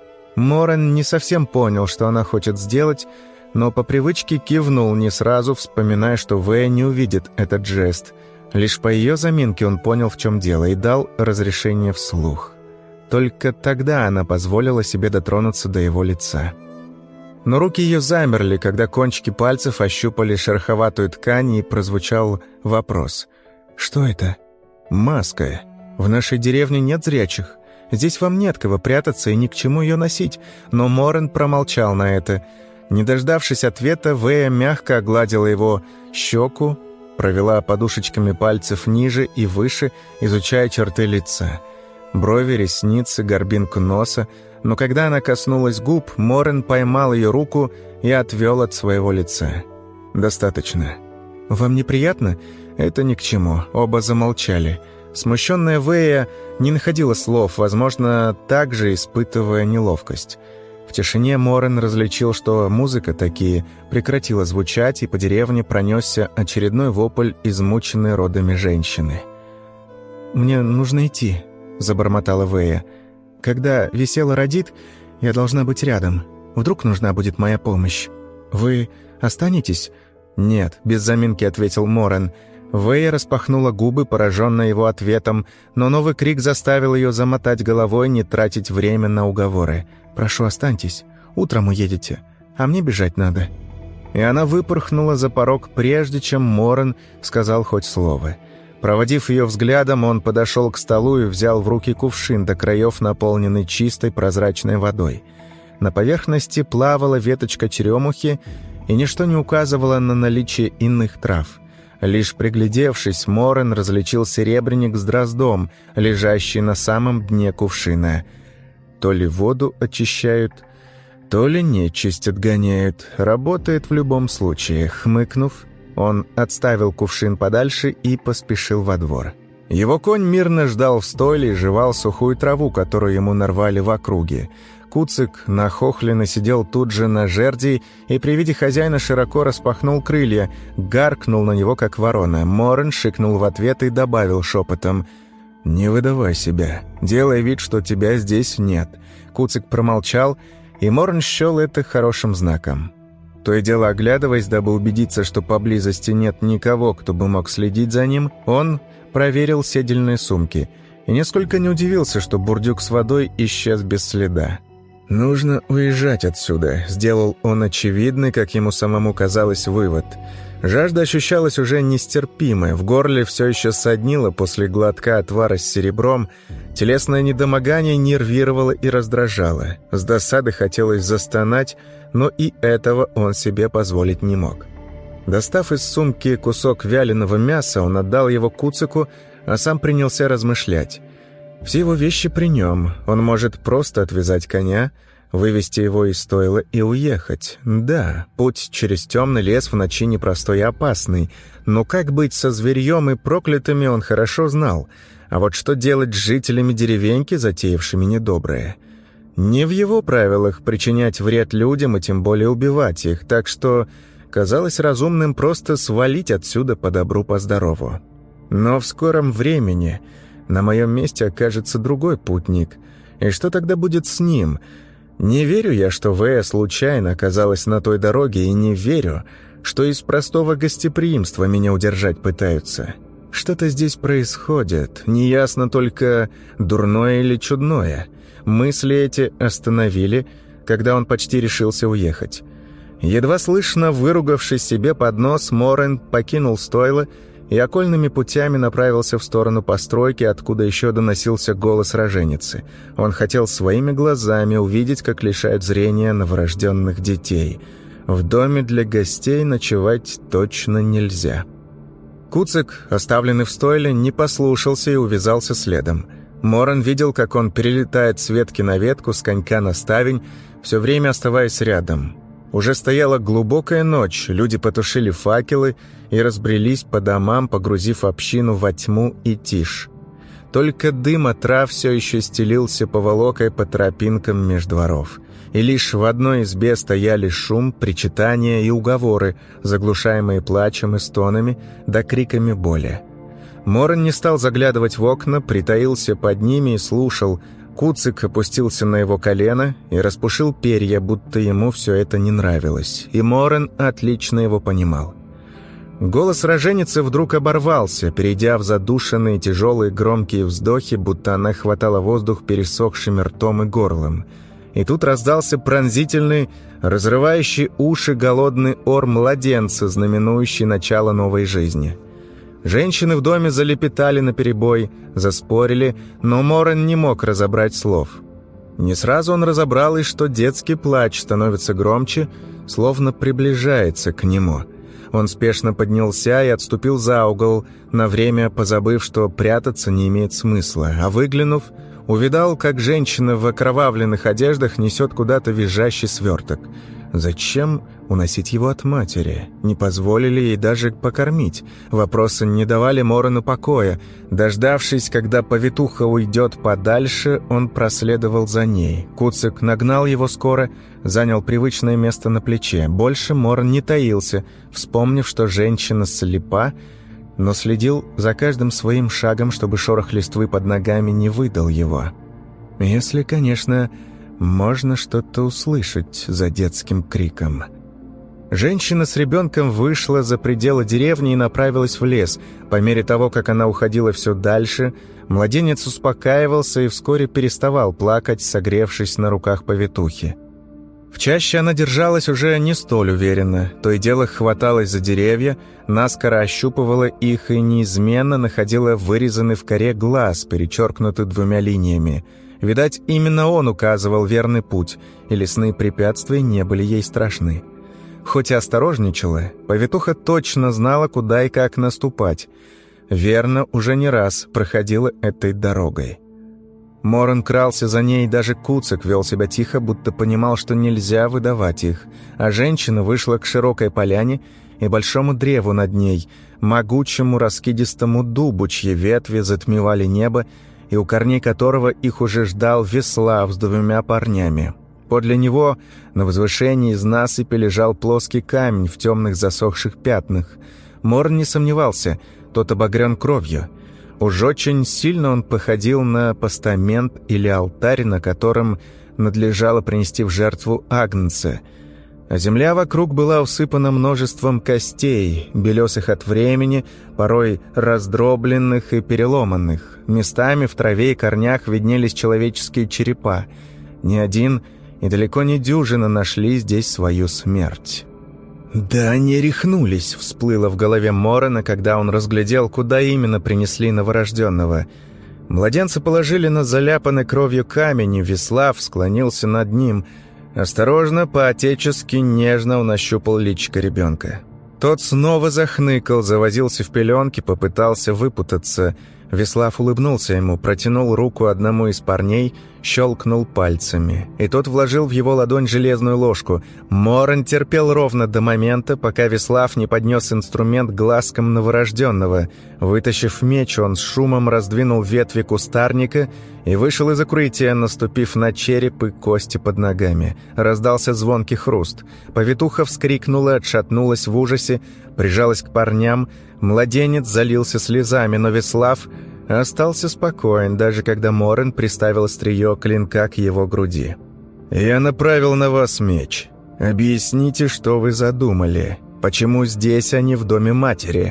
Морен не совсем понял, что она хочет сделать, но по привычке кивнул не сразу, вспоминая, что Вэя не увидит этот жест. Лишь по ее заминке он понял, в чем дело, и дал разрешение вслух. Только тогда она позволила себе дотронуться до его лица. Но руки ее замерли, когда кончики пальцев ощупали шероховатую ткань, и прозвучал вопрос. «Что это?» «Маска. В нашей деревне нет зрячих. Здесь вам нет кого прятаться и ни к чему ее носить». Но Морен промолчал на это. Не дождавшись ответа, Вэя мягко огладила его щеку, провела подушечками пальцев ниже и выше, изучая черты лица. Брови, ресницы, горбинку носа. Но когда она коснулась губ, Морен поймал ее руку и отвел от своего лица. «Достаточно». «Вам неприятно?» «Это ни к чему». Оба замолчали. Смущенная Вэя не находила слов, возможно, также испытывая неловкость. В тишине Морен различил, что музыка таки прекратила звучать, и по деревне пронесся очередной вопль измученной родами женщины. «Мне нужно идти», — забормотала Вэя. «Когда Весела родит, я должна быть рядом. Вдруг нужна будет моя помощь. Вы останетесь?» «Нет», — без заминки ответил Морен. Вэя распахнула губы, пораженная его ответом, но новый крик заставил ее замотать головой, не тратить время на уговоры. «Прошу, останьтесь. Утром уедете, а мне бежать надо». И она выпорхнула за порог, прежде чем Морен сказал хоть слово. Проводив ее взглядом, он подошел к столу и взял в руки кувшин до краев, наполненный чистой прозрачной водой. На поверхности плавала веточка черемухи, и ничто не указывало на наличие иных трав. Лишь приглядевшись, Морен различил серебряник с дроздом, лежащий на самом дне кувшина. То ли воду очищают, то ли нечисть отгоняют. Работает в любом случае. Хмыкнув, он отставил кувшин подальше и поспешил во двор. Его конь мирно ждал в стойле и жевал сухую траву, которую ему нарвали в округе. Куцик нахохленно сидел тут же на жерди и при виде хозяина широко распахнул крылья, гаркнул на него, как ворона. Морен шикнул в ответ и добавил шепотом: «Не выдавай себя, делай вид, что тебя здесь нет». Куцик промолчал, и Морен счел это хорошим знаком. То и дело оглядываясь, дабы убедиться, что поблизости нет никого, кто бы мог следить за ним, он проверил седельные сумки и нисколько не удивился, что бурдюк с водой исчез без следа. «Нужно уезжать отсюда», — сделал он очевидный, как ему самому казалось, вывод. Жажда ощущалась уже нестерпимой, в горле все еще соднило после глотка отвара с серебром, телесное недомогание нервировало и раздражало. С досады хотелось застонать, но и этого он себе позволить не мог. Достав из сумки кусок вяленого мяса, он отдал его Куцику, а сам принялся размышлять. Все его вещи при нем, он может просто отвязать коня, вывести его из стойла и уехать. Да, путь через темный лес в ночи непростой и опасный, но как быть со зверьем и проклятыми он хорошо знал. А вот что делать с жителями деревеньки, затеявшими недоброе? Не в его правилах причинять вред людям и тем более убивать их, так что казалось разумным просто свалить отсюда по добру, по здорову. Но в скором времени на моем месте окажется другой путник. И что тогда будет с ним? Не верю я, что Вэя случайно оказалась на той дороге, и не верю, что из простого гостеприимства меня удержать пытаются. Что-то здесь происходит, неясно только, дурное или чудное. Мысли эти остановили, когда он почти решился уехать. Едва слышно выругавшись себе под нос, Морен покинул стойло и окольными путями направился в сторону постройки, откуда еще доносился голос роженицы. Он хотел своими глазами увидеть, как лишают зрения новорожденных детей. В доме для гостей ночевать точно нельзя. Куцик, оставленный в стойле, не послушался и увязался следом. Морен видел, как он перелетает с ветки на ветку, с конька на ставень, все время оставаясь рядом. Уже стояла глубокая ночь, люди потушили факелы и разбрелись по домам, погрузив общину во тьму и тишь. Только дым от трав все еще стелился поволокой по тропинкам меж дворов. И лишь в одной избе стояли шум, причитания и уговоры, заглушаемые плачем и стонами, да криками боли. Морен не стал заглядывать в окна, притаился под ними и слушал. Куцик опустился на его колено и распушил перья, будто ему все это не нравилось. И Морен отлично его понимал. Голос роженицы вдруг оборвался, перейдя в задушенные тяжелые громкие вздохи, будто она хватала воздух пересохшим ртом и горлом. И тут раздался пронзительный, разрывающий уши голодный ор младенца, знаменующий начало новой жизни. Женщины в доме залепетали наперебой, заспорили, но Морен не мог разобрать слов. Не сразу он разобрал и что детский плач становится громче, словно приближается к нему. Он спешно поднялся и отступил за угол, на время позабыв, что прятаться не имеет смысла, а выглянув, увидал, как женщина в окровавленных одеждах несет куда-то визжащий сверток. Зачем уносить его от матери? Не позволили ей даже покормить. Вопросы не давали Морену покоя. Дождавшись, когда повитуха уйдет подальше, он проследовал за ней. Куцик нагнал его скоро, занял привычное место на плече. Больше Морен не таился, вспомнив, что женщина слепа, но следил за каждым своим шагом, чтобы шорох листвы под ногами не выдал его. Если, конечно, можно что-то услышать за детским криком. Женщина с ребенком вышла за пределы деревни и направилась в лес. По мере того, как она уходила все дальше, младенец успокаивался и вскоре переставал плакать, согревшись на руках повитухи. В чаще она держалась уже не столь уверенно. То и дело хваталась за деревья, наскоро ощупывала их и неизменно находила вырезанный в коре глаз, перечеркнутый двумя линиями. Видать, именно он указывал верный путь, и лесные препятствия не были ей страшны. Хоть и осторожничала, повитуха точно знала, куда и как наступать. Верно, уже не раз проходила этой дорогой. Морен крался за ней, даже Куцик вел себя тихо, будто понимал, что нельзя выдавать их. А женщина вышла к широкой поляне и большому древу над ней, могучему раскидистому дубу, чьи ветви затмевали небо, и у корней которого их уже ждал Веслав с двумя парнями. Подле него на возвышении из насыпи лежал плоский камень в темных засохших пятнах. Морн не сомневался, тот обогрен кровью. Уж очень сильно он походил на постамент или алтарь, на котором надлежало принести в жертву агнца. А земля вокруг была усыпана множеством костей, белесых от времени, порой раздробленных и переломанных. Местами в траве и корнях виднелись человеческие черепа. Ни один и далеко не дюжина нашли здесь свою смерть. «Да они рехнулись», — всплыло в голове Морена, когда он разглядел, куда именно принесли новорожденного. Младенца положили на заляпанный кровью камень, и Веслав склонился над ним. Осторожно, по-отечески, нежно он ощупал личико ребенка. Тот снова захныкал, завозился в пеленке, попытался выпутаться. Веслав улыбнулся ему, протянул руку одному из парней, щелкнул пальцами, и тот вложил в его ладонь железную ложку. Морен терпел ровно до момента, пока Веслав не поднес инструмент к глазкам новорожденного. Вытащив меч, он с шумом раздвинул ветви кустарника и вышел из укрытия, наступив на череп и кости под ногами. Раздался звонкий хруст. Повитуха вскрикнула, отшатнулась в ужасе, прижалась к парням. Младенец залился слезами, но Веслав остался спокоен, даже когда Морен приставил острие клинка к его груди. «Я направил на вас меч. Объясните, что вы задумали. Почему здесь, а не в доме матери?»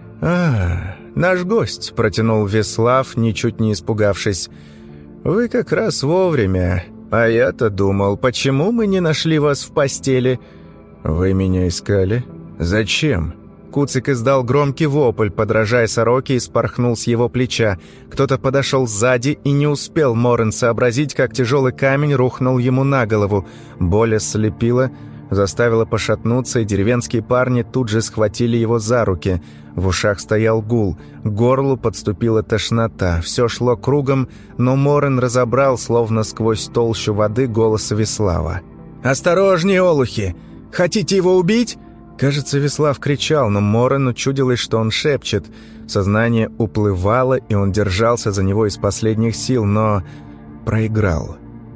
«А, наш гость», — протянул Веслав, ничуть не испугавшись. «Вы как раз вовремя. А я-то думал, почему мы не нашли вас в постели?» «Вы меня искали? Зачем?» Куцик издал громкий вопль, подражая сороке, и спорхнул с его плеча. Кто-то подошел сзади, и не успел Морен сообразить, как тяжелый камень рухнул ему на голову. Боль ослепила, заставила пошатнуться, и деревенские парни тут же схватили его за руки. В ушах стоял гул, к горлу подступила тошнота. Все шло кругом, но Морен разобрал, словно сквозь толщу воды, голос Веслава. «Осторожнее, олухи! Хотите его убить?» Кажется, Веслав кричал, но Морену чудилось, что он шепчет. Сознание уплывало, и он держался за него из последних сил, но проиграл.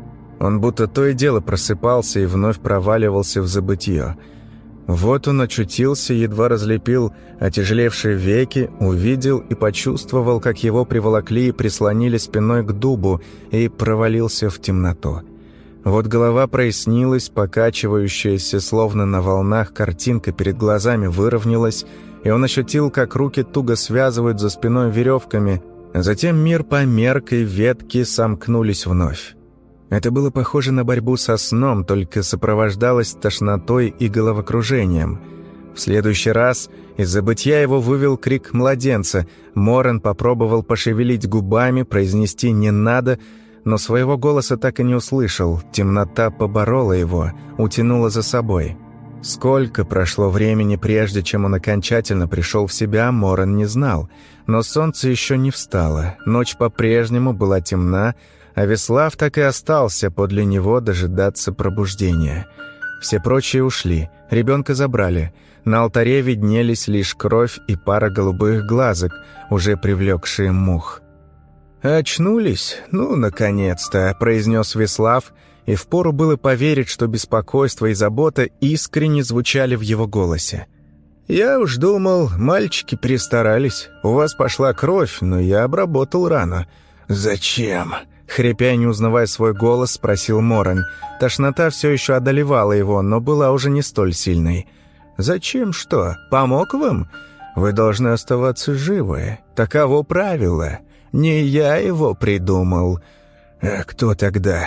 Он будто то и дело просыпался и вновь проваливался в забытье. Вот он очутился, едва разлепил отяжелевшие веки, увидел и почувствовал, как его приволокли и прислонили спиной к дубу, и провалился в темноту. Вот голова прояснилась, покачивающаяся, словно на волнах, картинка перед глазами выровнялась, и он ощутил, как руки туго связывают за спиной веревками, а затем мир померк, и ветки сомкнулись вновь. Это было похоже на борьбу со сном, только сопровождалось тошнотой и головокружением. В следующий раз из забытья его вывел крик младенца. Морен попробовал пошевелить губами, произнести «не надо», но своего голоса так и не услышал. Темнота поборола его, утянула за собой. Сколько прошло времени, прежде чем он окончательно пришел в себя, Морен не знал. Но солнце еще не встало, ночь по-прежнему была темна, а Веслав так и остался подле него дожидаться пробуждения. Все прочие ушли, ребенка забрали. На алтаре виднелись лишь кровь и пара голубых глазок, уже привлекшие мух. «Очнулись? Ну, наконец-то», — произнес Веслав, и впору было поверить, что беспокойство и забота искренне звучали в его голосе. «Я уж думал, мальчики перестарались. У вас пошла кровь, но я обработал рану». «Зачем?» — хрипя, не узнавая свой голос, спросил Морен. Тошнота все еще одолевала его, но была уже не столь сильной. «Зачем что? Помог вам? Вы должны оставаться живы. Таково правило. Не я его придумал. А кто тогда?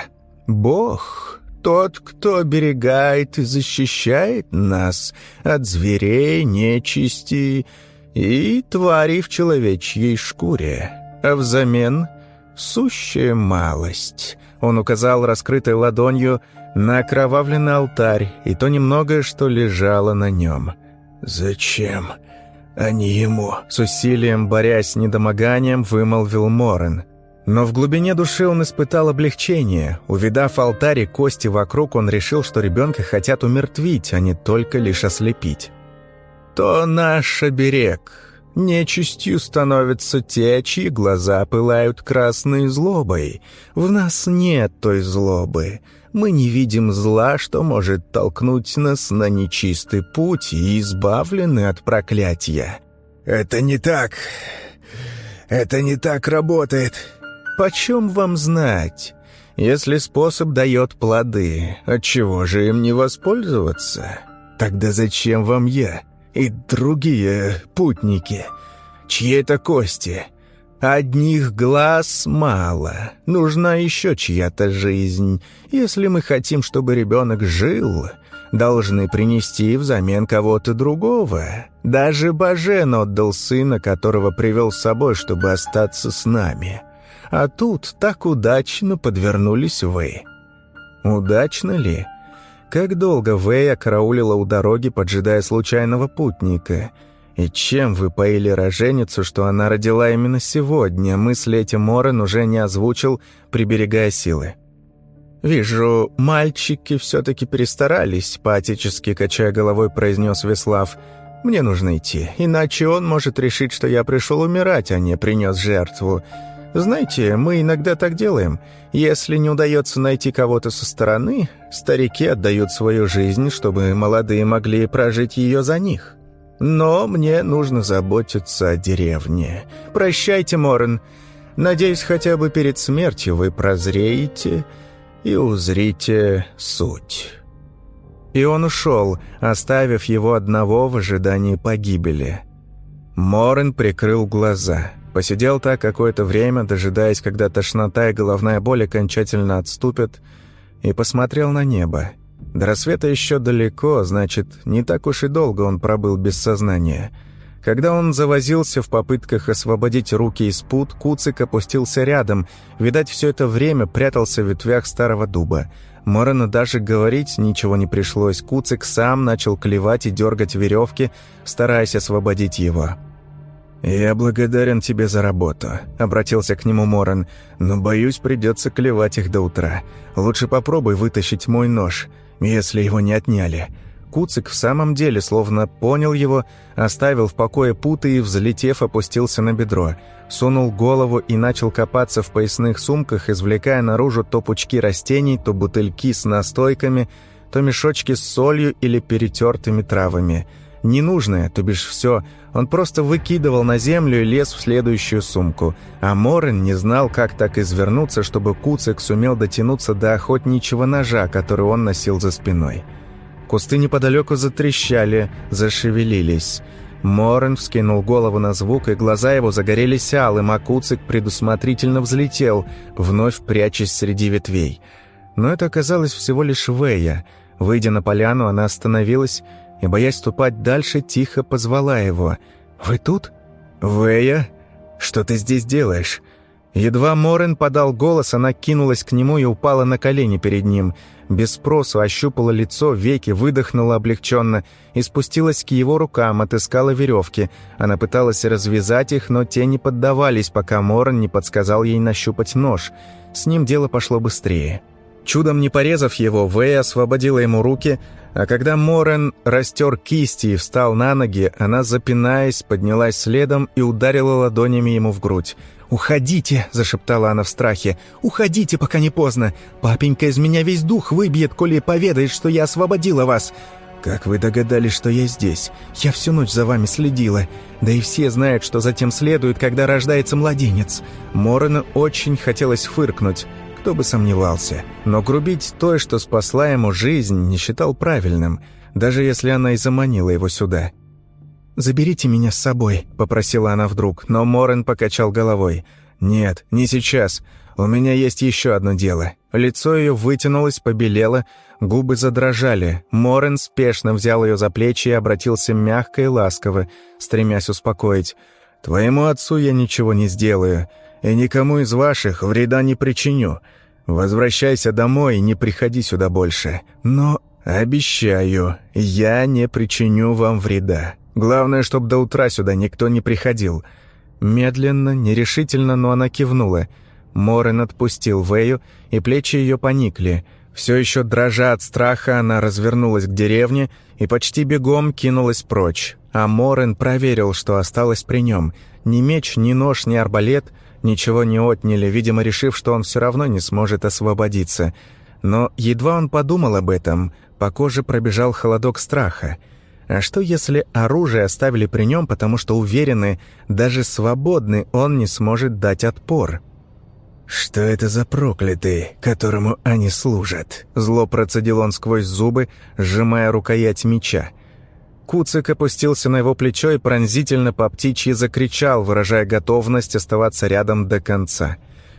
Бог, тот, кто оберегает и защищает нас от зверей, нечисти и тварей в человечьей шкуре. А взамен сущая малость». Он указал раскрытой ладонью на окровавленный алтарь и то немногое, что лежало на нем. «Зачем они ему?» — с усилием, борясь с недомоганием, вымолвил Морен. Но в глубине души он испытал облегчение. Увидав алтарь и кости вокруг, он решил, что ребенка хотят умертвить, а не только лишь ослепить. «То наш оберег. Нечистью становятся те, чьи глаза пылают красной злобой. В нас нет той злобы. Мы не видим зла, что может толкнуть нас на нечистый путь, и избавлены от проклятия». «Это не так. Это не так работает». «Почем вам знать? Если способ дает плоды, отчего же им не воспользоваться? Тогда зачем вам я и другие путники? Чьи это кости? Одних глаз мало. Нужна еще чья-то жизнь. Если мы хотим, чтобы ребенок жил, должны принести взамен кого-то другого. Даже Бажен отдал сына, которого привел с собой, чтобы остаться с нами. А тут так удачно подвернулись вы. Удачно ли? Как долго Вэя караулила у дороги, поджидая случайного путника? И чем вы поили роженицу, что она родила именно сегодня? Мысли эти Морен уже не озвучил, приберегая силы. «Вижу, мальчики все-таки перестарались», — поотечески качая головой произнес Веслав. «Мне нужно идти, иначе он может решить, что я пришел умирать, а не принес жертву. Знаете, мы иногда так делаем. Если не удается найти кого-то со стороны, старики отдают свою жизнь, чтобы молодые могли прожить ее за них. Но мне нужно заботиться о деревне. Прощайте, Морен. Надеюсь, хотя бы перед смертью вы прозреете и узрите суть». И он ушел, оставив его одного в ожидании погибели. Морен прикрыл глаза. Посидел так какое-то время, дожидаясь, когда тошнота и головная боль окончательно отступят, и посмотрел на небо. До рассвета еще далеко, значит, не так уж и долго он пробыл без сознания. Когда он завозился в попытках освободить руки из пут, Куцик опустился рядом, видать, все это время прятался в ветвях старого дуба. Морену даже говорить ничего не пришлось, Куцик сам начал клевать и дергать веревки, стараясь освободить его. «Я благодарен тебе за работу», — обратился к нему Морен, «но, боюсь, придется клевать их до утра. Лучше попробуй вытащить мой нож, если его не отняли». Куцик в самом деле словно понял его, оставил в покое путы и, взлетев, опустился на бедро, сунул голову и начал копаться в поясных сумках, извлекая наружу то пучки растений, то бутыльки с настойками, то мешочки с солью или перетертыми травами. Ненужное, то бишь все, он просто выкидывал на землю и лез в следующую сумку. А Морен не знал, как так извернуться, чтобы Куцик сумел дотянуться до охотничьего ножа, который он носил за спиной. Кусты неподалеку затрещали, зашевелились. Морен вскинул голову на звук, и глаза его загорелись алым, а Куцик предусмотрительно взлетел, вновь прячась среди ветвей. Но это оказалось всего лишь Вэя. Выйдя на поляну, она остановилась и, боясь ступать дальше, тихо позвала его. «Вы тут?» «Вэя? Что ты здесь делаешь?» Едва Морен подал голос, она кинулась к нему и упала на колени перед ним. Без спросу ощупала лицо, веки, выдохнула облегченно и спустилась к его рукам, отыскала веревки. Она пыталась развязать их, но те не поддавались, пока Морен не подсказал ей нащупать нож. С ним дело пошло быстрее. Чудом не порезав его, Вэя освободила ему руки, а когда Морен растер кисти и встал на ноги, она, запинаясь, поднялась следом и ударила ладонями ему в грудь. «Уходите!» – зашептала она в страхе. «Уходите, пока не поздно! Папенька из меня весь дух выбьет, коли поведает, что я освободила вас!» «Как вы догадались, что я здесь? Я всю ночь за вами следила. Да и все знают, что затем следует, когда рождается младенец». Морену очень хотелось фыркнуть. Кто бы сомневался. Но грубить той, что спасла ему жизнь, не считал правильным, даже если она и заманила его сюда. «Заберите меня с собой», — попросила она вдруг, но Морен покачал головой. «Нет, не сейчас. У меня есть еще одно дело». Лицо ее вытянулось, побелело, губы задрожали. Морен спешно взял ее за плечи и обратился мягко и ласково, стремясь успокоить. «Твоему отцу я ничего не сделаю, и никому из ваших вреда не причиню. Возвращайся домой и не приходи сюда больше. Но, обещаю, я не причиню вам вреда. Главное, чтобы до утра сюда никто не приходил». Медленно, нерешительно, но она кивнула. Морен отпустил Вэю, и плечи ее поникли. Все еще дрожа от страха, она развернулась к деревне и почти бегом кинулась прочь. А Морен проверил, что осталось при нем. Ни меч, ни нож, ни арбалет ничего не отняли, видимо, решив, что он все равно не сможет освободиться. Но едва он подумал об этом, по коже пробежал холодок страха. А что, если оружие оставили при нем, потому что уверены, даже свободный он не сможет дать отпор? «Что это за проклятый, которому они служат?» Зло процедил он сквозь зубы, сжимая рукоять меча. Куцик опустился на его плечо и пронзительно по птичьи закричал, выражая готовность оставаться рядом до конца.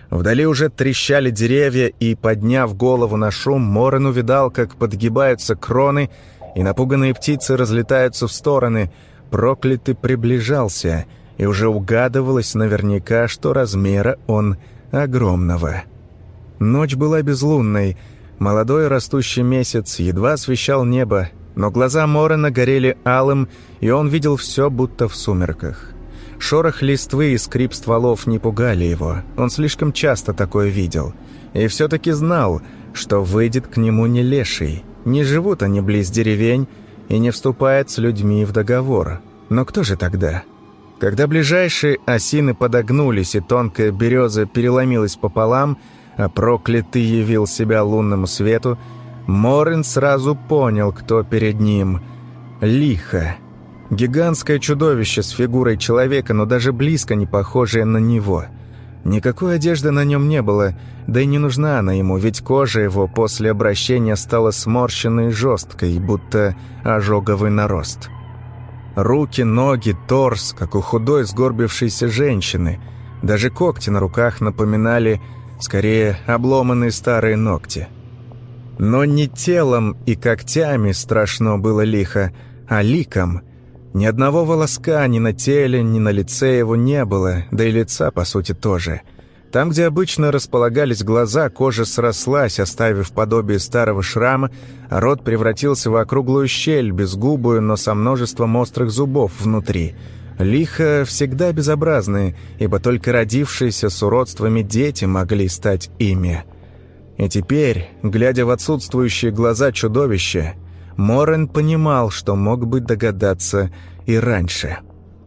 Вдали уже трещали деревья, и, подняв голову на шум, Морен увидал, как подгибаются кроны, и напуганные птицы разлетаются в стороны. Проклятый приближался, и уже угадывалось наверняка, что размера он огромного. Ночь была безлунной, молодой растущий месяц едва освещал небо, но глаза Морена горели алым, и он видел все, будто в сумерках. Шорох листвы и скрип стволов не пугали его, он слишком часто такое видел. И все-таки знал, что выйдет к нему не леший, не живут они близ деревень и не вступают с людьми в договор. Но кто же тогда? Когда ближайшие осины подогнулись и тонкая береза переломилась пополам, а проклятый явил себя лунному свету, Морен сразу понял, кто перед ним. Лихо. Гигантское чудовище с фигурой человека, но даже близко не похожее на него. Никакой одежды на нем не было, да и не нужна она ему, ведь кожа его после обращения стала сморщенной и жесткой, будто ожоговый нарост. Руки, ноги, торс, как у худой сгорбившейся женщины. Даже когти на руках напоминали, скорее, обломанные старые ногти. Но не телом и когтями страшно было лихо, а ликом. Ни одного волоска ни на теле, ни на лице его не было, да и лица, по сути, тоже. Там, где обычно располагались глаза, кожа срослась, оставив подобие старого шрама, а рот превратился в округлую щель, безгубую, но со множеством острых зубов внутри. Лихо всегда безобразные, ибо только родившиеся с уродствами дети могли стать ими. И теперь, глядя в отсутствующие глаза чудовища, Морен понимал, что мог бы догадаться и раньше.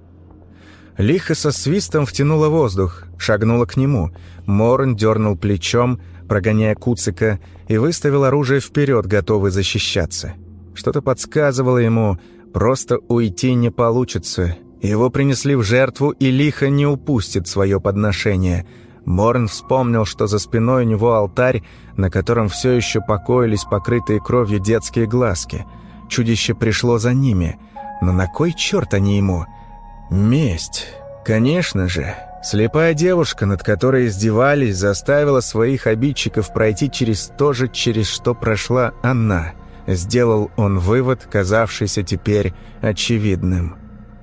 Лихо со свистом втянула воздух, шагнула к нему. Морен дернул плечом, прогоняя Куцика, и выставил оружие вперед, готовый защищаться. Что-то подсказывало ему, просто уйти не получится. Его принесли в жертву, и Лихо не упустит свое подношение. Морен вспомнил, что за спиной у него алтарь, на котором все еще покоились покрытые кровью детские глазки. Чудище пришло за ними. Но на кой черт они ему? Месть. Конечно же. Слепая девушка, над которой издевались, заставила своих обидчиков пройти через то же, через что прошла она. Сделал он вывод, казавшийся теперь очевидным.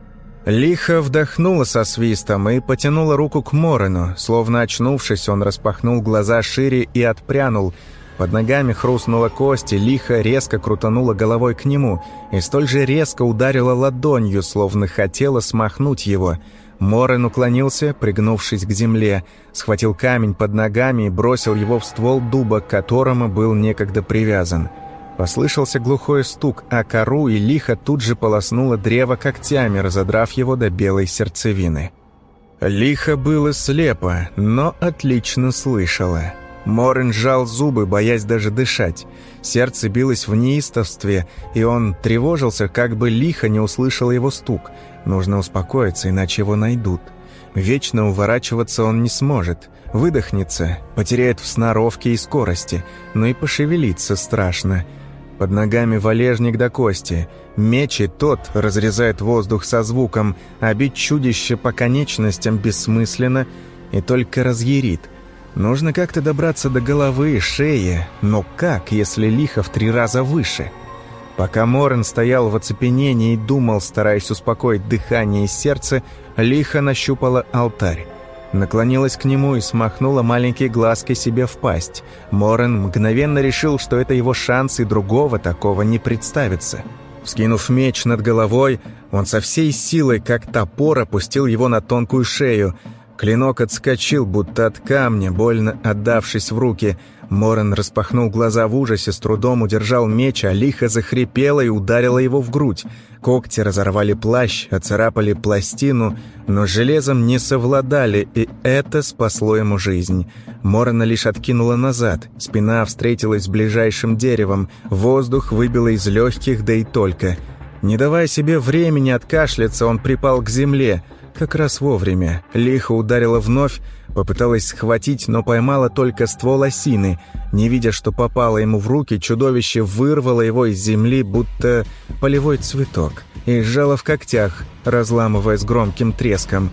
Лихо вдохнула со свистом и потянула руку к Морену. Словно очнувшись, он распахнул глаза шире и отпрянул. Под ногами хрустнула кость, и Лихо резко крутанула головой к нему и столь же резко ударила ладонью, словно хотела смахнуть его. Морен уклонился, пригнувшись к земле, схватил камень под ногами и бросил его в ствол дуба, к которому был некогда привязан. Послышался глухой стук о кору, и Лихо тут же полоснуло древо когтями, разодрав его до белой сердцевины. Лихо было слепо, но отлично слышало. Морен сжал зубы, боясь даже дышать. Сердце билось в неистовстве, и он тревожился, как бы Лихо не услышало его стук. Нужно успокоиться, иначе его найдут. Вечно уворачиваться он не сможет. Выдохнется, потеряет в сноровке и скорости, но и пошевелиться страшно. Под ногами валежник до кости. Меч и тот разрезает воздух со звуком, а бить чудище по конечностям бессмысленно и только разъярит. Нужно как-то добраться до головы и шеи, но как, если Лихо в три раза выше? Пока Морен стоял в оцепенении и думал, стараясь успокоить дыхание и сердце, Лихо нащупала алтарь. Наклонилась к нему и смахнула маленькие глазки себе в пасть. Морен мгновенно решил, что это его шанс, и другого такого не представится. Вскинув меч над головой, он со всей силой, как топор, опустил его на тонкую шею. Клинок отскочил, будто от камня, больно отдавшись в руки. Морен распахнул глаза в ужасе, с трудом удержал меч, а Лихо захрипела и ударила его в грудь. Когти разорвали плащ, оцарапали пластину, но с железом не совладали, и это спасло ему жизнь. Морена лишь откинула назад, спина встретилась с ближайшим деревом, воздух выбило из легких, да и только. Не давая себе времени откашляться, он припал к земле. Как раз вовремя. Лихо ударила вновь, попыталась схватить, но поймала только ствол осины. Не видя, что попало ему в руки, чудовище вырвало его из земли, будто полевой цветок, и сжало в когтях, разламывая с громким треском.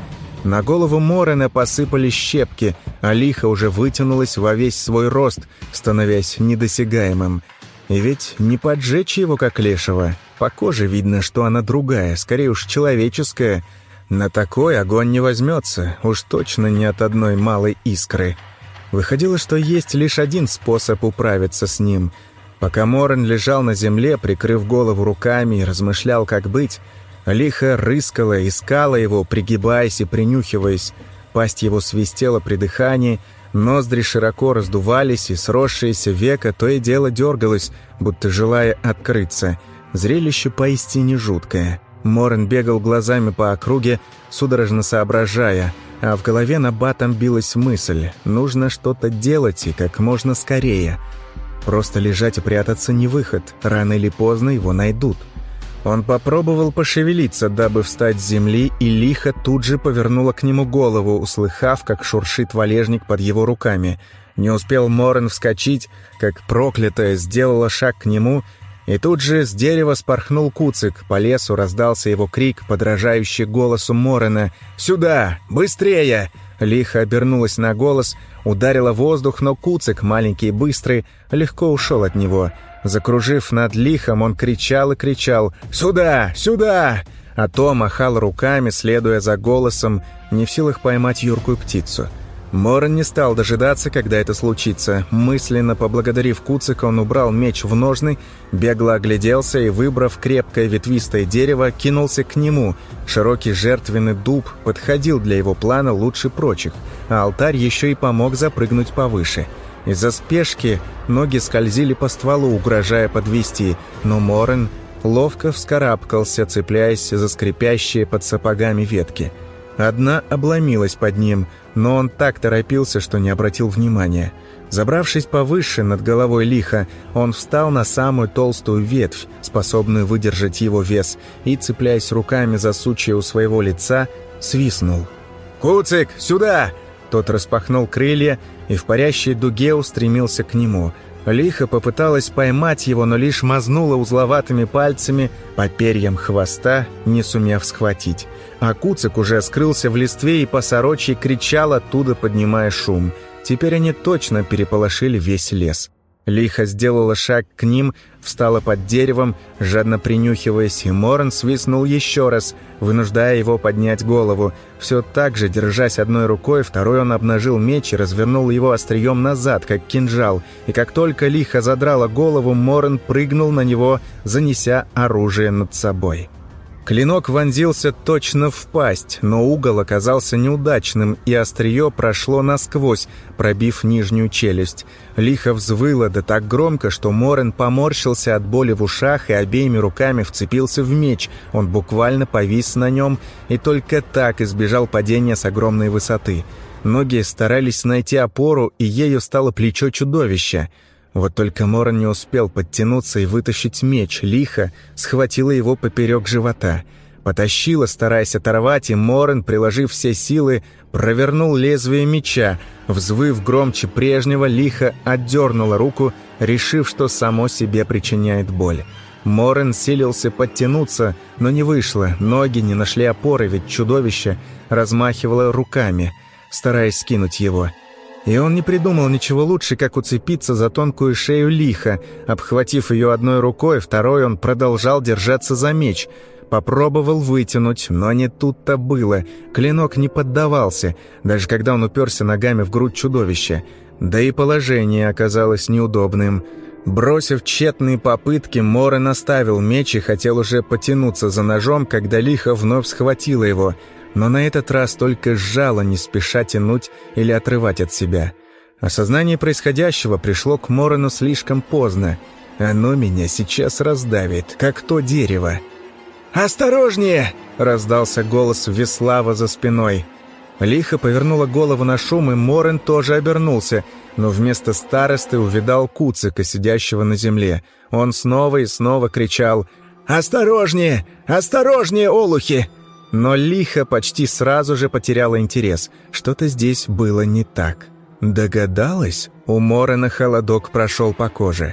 На голову Морена посыпались щепки, а лихо уже вытянулось во весь свой рост, становясь недосягаемым. И ведь не поджечь его, как лешего. По коже видно, что она другая, скорее уж человеческая. На такой огонь не возьмется, уж точно не от одной малой искры. Выходило, что есть лишь один способ управиться с ним. Пока Морен лежал на земле, прикрыв голову руками и размышлял, как быть, лихо рыскала, искала его, пригибаясь и принюхиваясь. Пасть его свистела при дыхании, ноздри широко раздувались, и сросшееся веко то и дело дергалось, будто желая открыться. Зрелище поистине жуткое. Морен бегал глазами по округе, судорожно соображая, а в голове набатом билась мысль: нужно что-то делать и как можно скорее. Просто лежать и прятаться не выход, рано или поздно его найдут. Он попробовал пошевелиться, дабы встать с земли, и лихо тут же повернула к нему голову, услыхав, как шуршит валежник под его руками. Не успел Морен вскочить, как проклятая сделала шаг к нему, и тут же с дерева спорхнул Куцик. По лесу раздался его крик, подражающий голосу Морена: «Сюда! Быстрее!» Лихо обернулась на голос, ударила воздух, но Куцик, маленький и быстрый, легко ушел от него. Закружив над лихом, он кричал и кричал: «Сюда! Сюда!» А то махал руками, следуя за голосом, не в силах поймать юркую птицу. Морен не стал дожидаться, когда это случится. Мысленно поблагодарив Куцика, он убрал меч в ножны, бегло огляделся и, выбрав крепкое ветвистое дерево, кинулся к нему. Широкий жертвенный дуб подходил для его плана лучше прочих, а алтарь еще и помог запрыгнуть повыше. Из-за спешки ноги скользили по стволу, угрожая подвести, но Морен ловко вскарабкался, цепляясь за скрипящие под сапогами ветки. Одна обломилась под ним, но он так торопился, что не обратил внимания. Забравшись повыше над головой лиха, он встал на самую толстую ветвь, способную выдержать его вес, и, цепляясь руками за сучья у своего лица, свистнул. «Куцик, сюда!» Тот распахнул крылья и в парящей дуге устремился к нему. Лихо попыталась поймать его, но лишь мазнула узловатыми пальцами по перьям хвоста, не сумев схватить. А Куцик уже скрылся в листве и по сорочьи кричал оттуда, поднимая шум. Теперь они точно переполошили весь лес. Лихо сделала шаг к ним, встала под деревом, жадно принюхиваясь, и Морен свистнул еще раз, вынуждая его поднять голову. Все так же, держась одной рукой, второй он обнажил меч и развернул его острием назад, как кинжал. И как только лихо задрала голову, Морен прыгнул на него, занеся оружие над собой. Клинок вонзился точно в пасть, но угол оказался неудачным, и острие прошло насквозь, пробив нижнюю челюсть. Лихо взвыло да так громко, что Морен поморщился от боли в ушах и обеими руками вцепился в меч. Он буквально повис на нем и только так избежал падения с огромной высоты. Ноги старались найти опору, и ею стало плечо чудовища. Вот только Морен не успел подтянуться и вытащить меч. Лихо схватила его поперек живота. Потащила, стараясь оторвать, и Морен, приложив все силы, провернул лезвие меча. Взвыв громче прежнего, лихо отдернула руку, решив, что само себе причиняет боль. Морен силился подтянуться, но не вышло. Ноги не нашли опоры, ведь чудовище размахивало руками, стараясь скинуть его. И он не придумал ничего лучше, как уцепиться за тонкую шею лиха. Обхватив ее одной рукой, второй он продолжал держаться за меч. Попробовал вытянуть, но не тут-то было. Клинок не поддавался, даже когда он уперся ногами в грудь чудовища. Да и положение оказалось неудобным. Бросив тщетные попытки, Морен оставил меч и хотел уже потянуться за ножом, когда лихо вновь схватило его. Но на этот раз только сжало, не спеша тянуть или отрывать от себя. Осознание происходящего пришло к Морену слишком поздно. Оно меня сейчас раздавит, как то дерево. «Осторожнее!» — раздался голос Веслава за спиной. Лихо повернула голову на шум, и Морен тоже обернулся, но вместо старосты увидал Куцика, сидящего на земле. Он снова и снова кричал: «Осторожнее! Осторожнее, олухи!» Но лихо почти сразу же потеряла интерес. Что-то здесь было не так. Догадалась? У Морена холодок прошел по коже.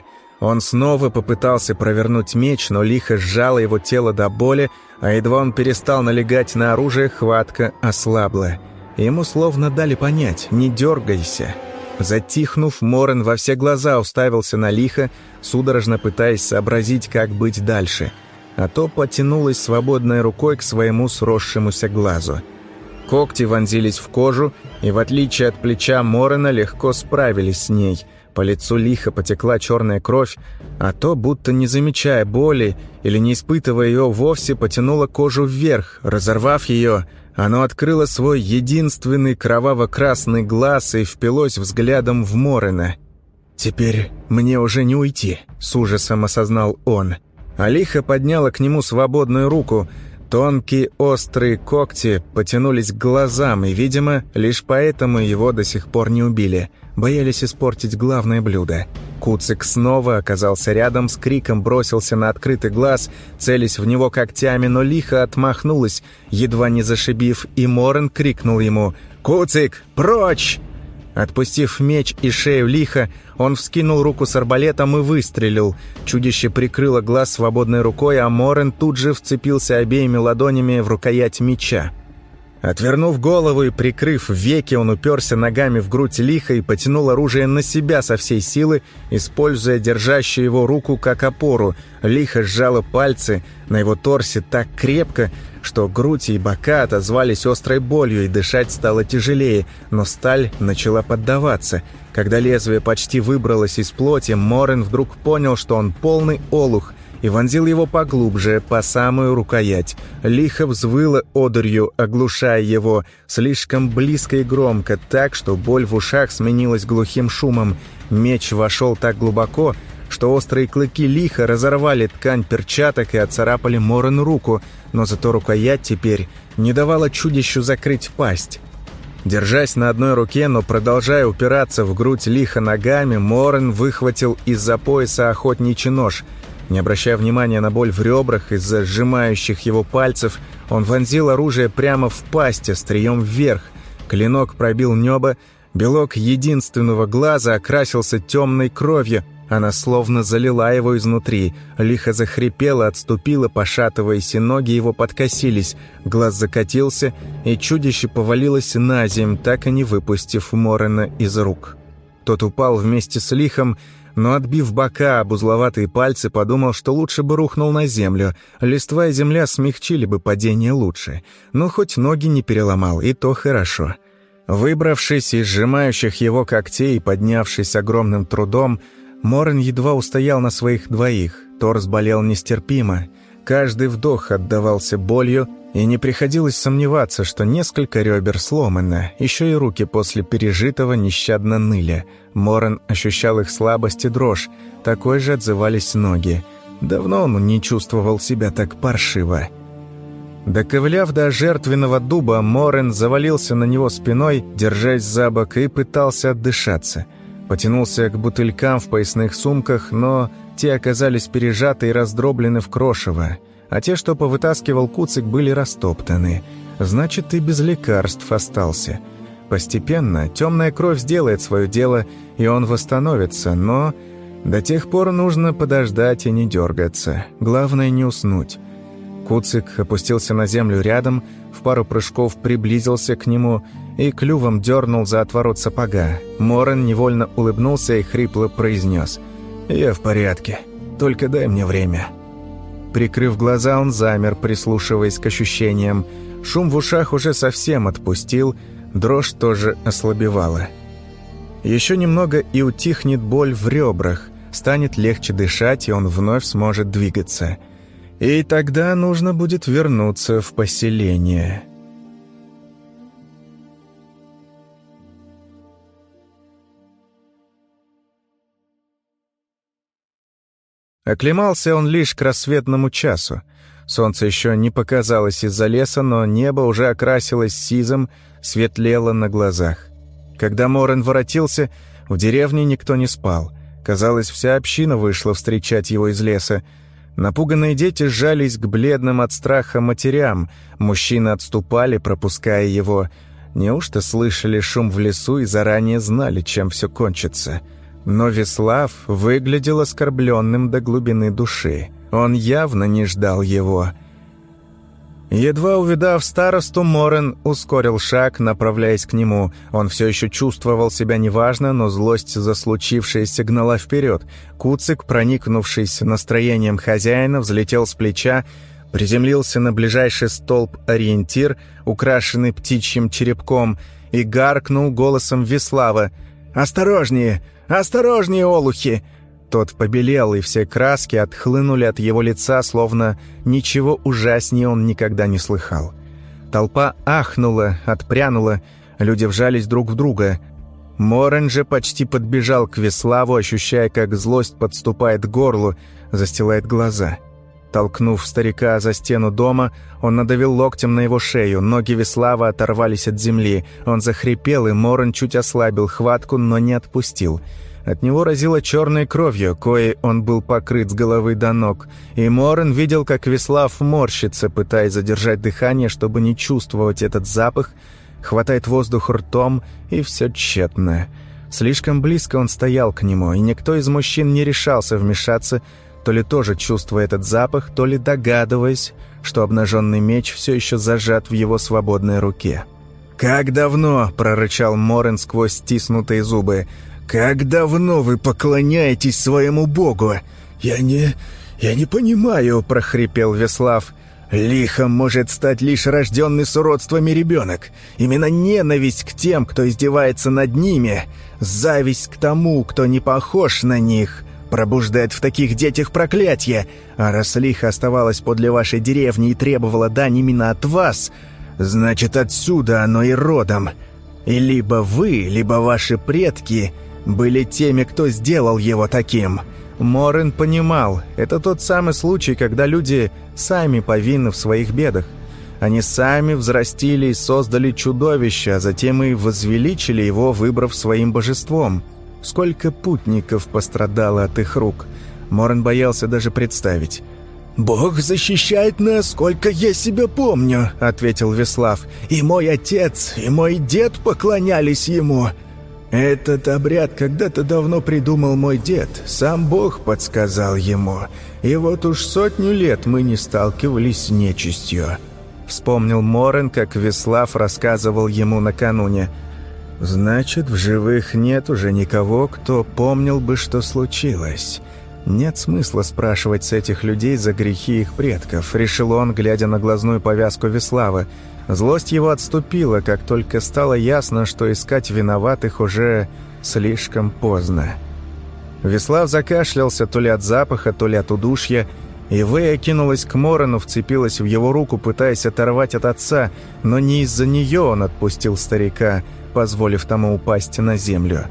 Он снова попытался провернуть меч, но лихо сжало его тело до боли, а едва он перестал налегать на оружие, хватка ослабла. Ему словно дали понять: «Не дергайся». Затихнув, Морен во все глаза уставился на лихо, судорожно пытаясь сообразить, как быть дальше. А то потянулась свободной рукой к своему сросшемуся глазу. Когти вонзились в кожу, и в отличие от плеча Морена легко справились с ней. По лицу лихо потекла черная кровь, а то, будто не замечая боли или не испытывая ее вовсе, потянуло кожу вверх. Разорвав ее, оно открыло свой единственный кроваво-красный глаз и впилось взглядом в Морена. «Теперь мне уже не уйти», — с ужасом осознал он. А лихо подняла к нему свободную руку. Тонкие острые когти потянулись к глазам, и, видимо, лишь поэтому его до сих пор не убили. Боялись испортить главное блюдо. Куцик снова оказался рядом, с криком бросился на открытый глаз, целясь в него когтями, но лихо отмахнулась, едва не зашибив, и Морен крикнул ему: «Куцик, прочь!» Отпустив меч и шею лихо, он вскинул руку с арбалетом и выстрелил. Чудище прикрыло глаз свободной рукой, а Морен тут же вцепился обеими ладонями в рукоять меча. Отвернув голову и прикрыв веки, он уперся ногами в грудь лиха и потянул оружие на себя со всей силы, используя держащую его руку как опору. Лихо сжало пальцы на его торсе так крепко, что грудь и бока отозвались острой болью, и дышать стало тяжелее, но сталь начала поддаваться. Когда лезвие почти выбралось из плоти, Морен вдруг понял, что он полный олух, и вонзил его поглубже, по самую рукоять. Лихо взвыло одурью, оглушая его, слишком близко и громко, так, что боль в ушах сменилась глухим шумом. Меч вошел так глубоко, что острые клыки лихо разорвали ткань перчаток и отцарапали Морену руку, но зато рукоять теперь не давала чудищу закрыть пасть. Держась на одной руке, но продолжая упираться в грудь лихо ногами, Морен выхватил из-за пояса охотничий нож. Не обращая внимания на боль в ребрах из-за сжимающих его пальцев, он вонзил оружие прямо в пасть, острием вверх. Клинок пробил небо, белок единственного глаза окрасился темной кровью, она словно залила его изнутри. Лихо захрипело, отступило, пошатываясь, и ноги его подкосились. Глаз закатился, и чудище повалилось на земь, так и не выпустив Морена из рук. Тот упал вместе с лихом, но, отбив бока об узловатые пальцы, подумал, что лучше бы рухнул на землю. Листва и земля смягчили бы падение лучше. Но хоть ноги не переломал, и то хорошо. Выбравшись из сжимающих его когтей и поднявшись огромным трудом, Морен едва устоял на своих двоих. Торс болел нестерпимо. Каждый вдох отдавался болью, и не приходилось сомневаться, что несколько ребер сломано, еще и руки после пережитого нещадно ныли. Морен ощущал их слабость и дрожь, такой же отзывались ноги. Давно он не чувствовал себя так паршиво. Доковыляв до жертвенного дуба, Морен завалился на него спиной, держась за бок, и пытался отдышаться. Потянулся к бутылькам в поясных сумках, но те оказались пережаты и раздроблены в крошево, а те, что повытаскивал Куцик, были растоптаны. Значит, и без лекарств остался. Постепенно темная кровь сделает свое дело, и он восстановится, но до тех пор нужно подождать и не дергаться. Главное, не уснуть. Куцик опустился на землю рядом, в пару прыжков приблизился к нему и клювом дернул за отворот сапога. Морен невольно улыбнулся и хрипло произнес: «Я в порядке, только дай мне время». Прикрыв глаза, он замер, прислушиваясь к ощущениям. Шум в ушах уже совсем отпустил, дрожь тоже ослабевала. Еще немного, и утихнет боль в ребрах, станет легче дышать, и он вновь сможет двигаться. И тогда нужно будет вернуться в поселение. Оклемался он лишь к рассветному часу. Солнце еще не показалось из-за леса, но небо уже окрасилось сизым, светлело на глазах. Когда Морен воротился, в деревне никто не спал. Казалось, вся община вышла встречать его из леса. Напуганные дети сжались к бледным от страха матерям, мужчины отступали, пропуская его. Неужто слышали шум в лесу и заранее знали, чем все кончится? Но Веслав выглядел оскорбленным до глубины души. Он явно не ждал его. Едва увидав старосту, Морен ускорил шаг, направляясь к нему. Он все еще чувствовал себя неважно, но злость за случившееся гнала вперед. Куцик, проникнувшись настроением хозяина, взлетел с плеча, приземлился на ближайший столб-ориентир, украшенный птичьим черепком, и гаркнул голосом Веслава: «Осторожнее! Осторожнее, олухи!» Тот побелел, и все краски отхлынули от его лица, словно ничего ужаснее он никогда не слыхал. Толпа ахнула, отпрянула, люди вжались друг в друга. Морен же почти подбежал к Веславу, ощущая, как злость подступает к горлу, застилает глаза. Толкнув старика за стену дома, он надавил локтем на его шею, ноги Веслава оторвались от земли. Он захрипел, и Морен чуть ослабил хватку, но не отпустил. От него разило черной кровью, коей он был покрыт с головы до ног, и Морен видел, как Веслав морщится, пытаясь задержать дыхание, чтобы не чувствовать этот запах, хватает воздух ртом, и все тщетно. Слишком близко он стоял к нему, и никто из мужчин не решался вмешаться, то ли тоже чувствуя этот запах, то ли догадываясь, что обнаженный меч все еще зажат в его свободной руке. «Как давно?» – прорычал Морен сквозь стиснутые зубы. «Как давно вы поклоняетесь своему богу?» «Я не... я не понимаю», — прохрипел Веслав. «Лихом может стать лишь рожденный с уродствами ребенок. Именно ненависть к тем, кто издевается над ними, зависть к тому, кто не похож на них, пробуждает в таких детях проклятие. А раз лихо оставалась подле вашей деревни и требовала дань именно от вас, значит, отсюда оно и родом. И либо вы, либо ваши предки были теми, кто сделал его таким». Морен понимал, это тот самый случай, когда люди сами повинны в своих бедах. Они сами взрастили и создали чудовище, а затем и возвеличили его, выбрав своим божеством. Сколько путников пострадало от их рук, Морен боялся даже представить. «Бог защищает нас, сколько я себя помню», — ответил Веслав. «И мой отец, и мой дед поклонялись ему». «Этот обряд когда-то давно придумал мой дед, сам Бог подсказал ему, и вот уж сотню лет мы не сталкивались с нечистью», — вспомнил Морен, как Веслав рассказывал ему накануне. «Значит, в живых нет уже никого, кто помнил бы, что случилось. Нет смысла спрашивать с этих людей за грехи их предков», — решил он, глядя на глазную повязку Веслава. Злость его отступила, как только стало ясно, что искать виноватых уже слишком поздно. Веслав закашлялся то ли от запаха, то ли от удушья, и Вэя кинулась к Морену, вцепилась в его руку, пытаясь оторвать от отца, но не из-за нее он отпустил старика, позволив тому упасть на землю.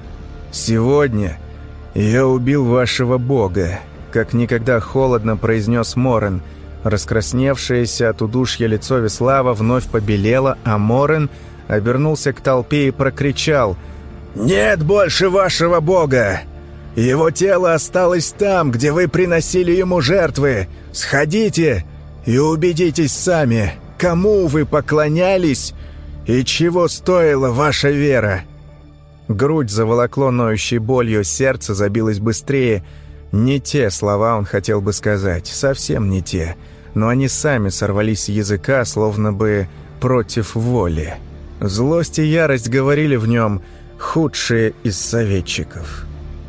«Сегодня я убил вашего бога», — как никогда холодно произнес Морен. Раскрасневшееся от удушья лицо Веслава вновь побелело, а Морен обернулся к толпе и прокричал: «Нет больше вашего бога! Его тело осталось там, где вы приносили ему жертвы! Сходите и убедитесь сами, кому вы поклонялись и чего стоила ваша вера!» Грудь заволокло ноющей болью, сердце забилось быстрее. Не те слова он хотел бы сказать, совсем не те, но они сами сорвались с языка, словно бы против воли. Злость и ярость говорили в нем, худшие из советчиков.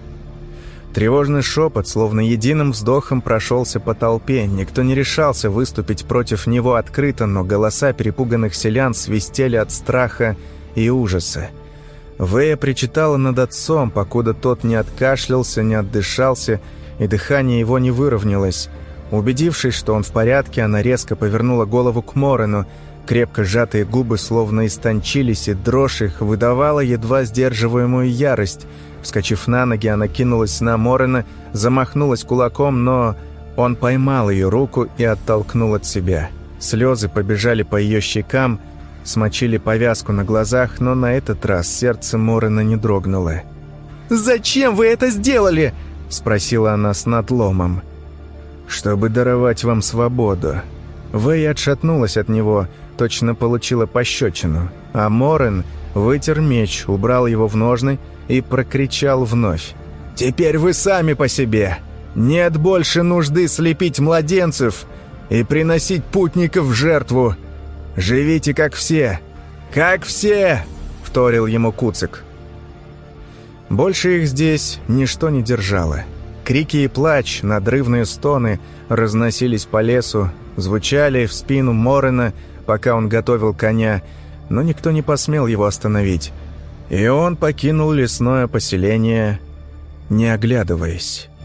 Тревожный шепот, словно единым вздохом, прошелся по толпе. Никто не решался выступить против него открыто, но голоса перепуганных селян свистели от страха и ужаса. Вэя причитала над отцом, покуда тот не откашлялся, не отдышался, и дыхание его не выровнялось. Убедившись, что он в порядке, она резко повернула голову к Морену. Крепко сжатые губы словно истончились, и дрожь их выдавала едва сдерживаемую ярость. Вскочив на ноги, она кинулась на Морена, замахнулась кулаком, но он поймал ее руку и оттолкнул от себя. Слезы побежали по ее щекам, смочили повязку на глазах, но на этот раз сердце Морена не дрогнуло. «Зачем вы это сделали?» — спросила она с надломом. «Чтобы даровать вам свободу». Вэй отшатнулась от него, точно получила пощечину, а Морен вытер меч, убрал его в ножны и прокричал вновь. «Теперь вы сами по себе! Нет больше нужды слепить младенцев и приносить путников в жертву! Живите как все! Как все!» — вторил ему Куцик. Больше их здесь ничто не держало. Крики и плач, надрывные стоны разносились по лесу, звучали в спину Морена, пока он готовил коня, но никто не посмел его остановить. И он покинул лесное поселение, не оглядываясь.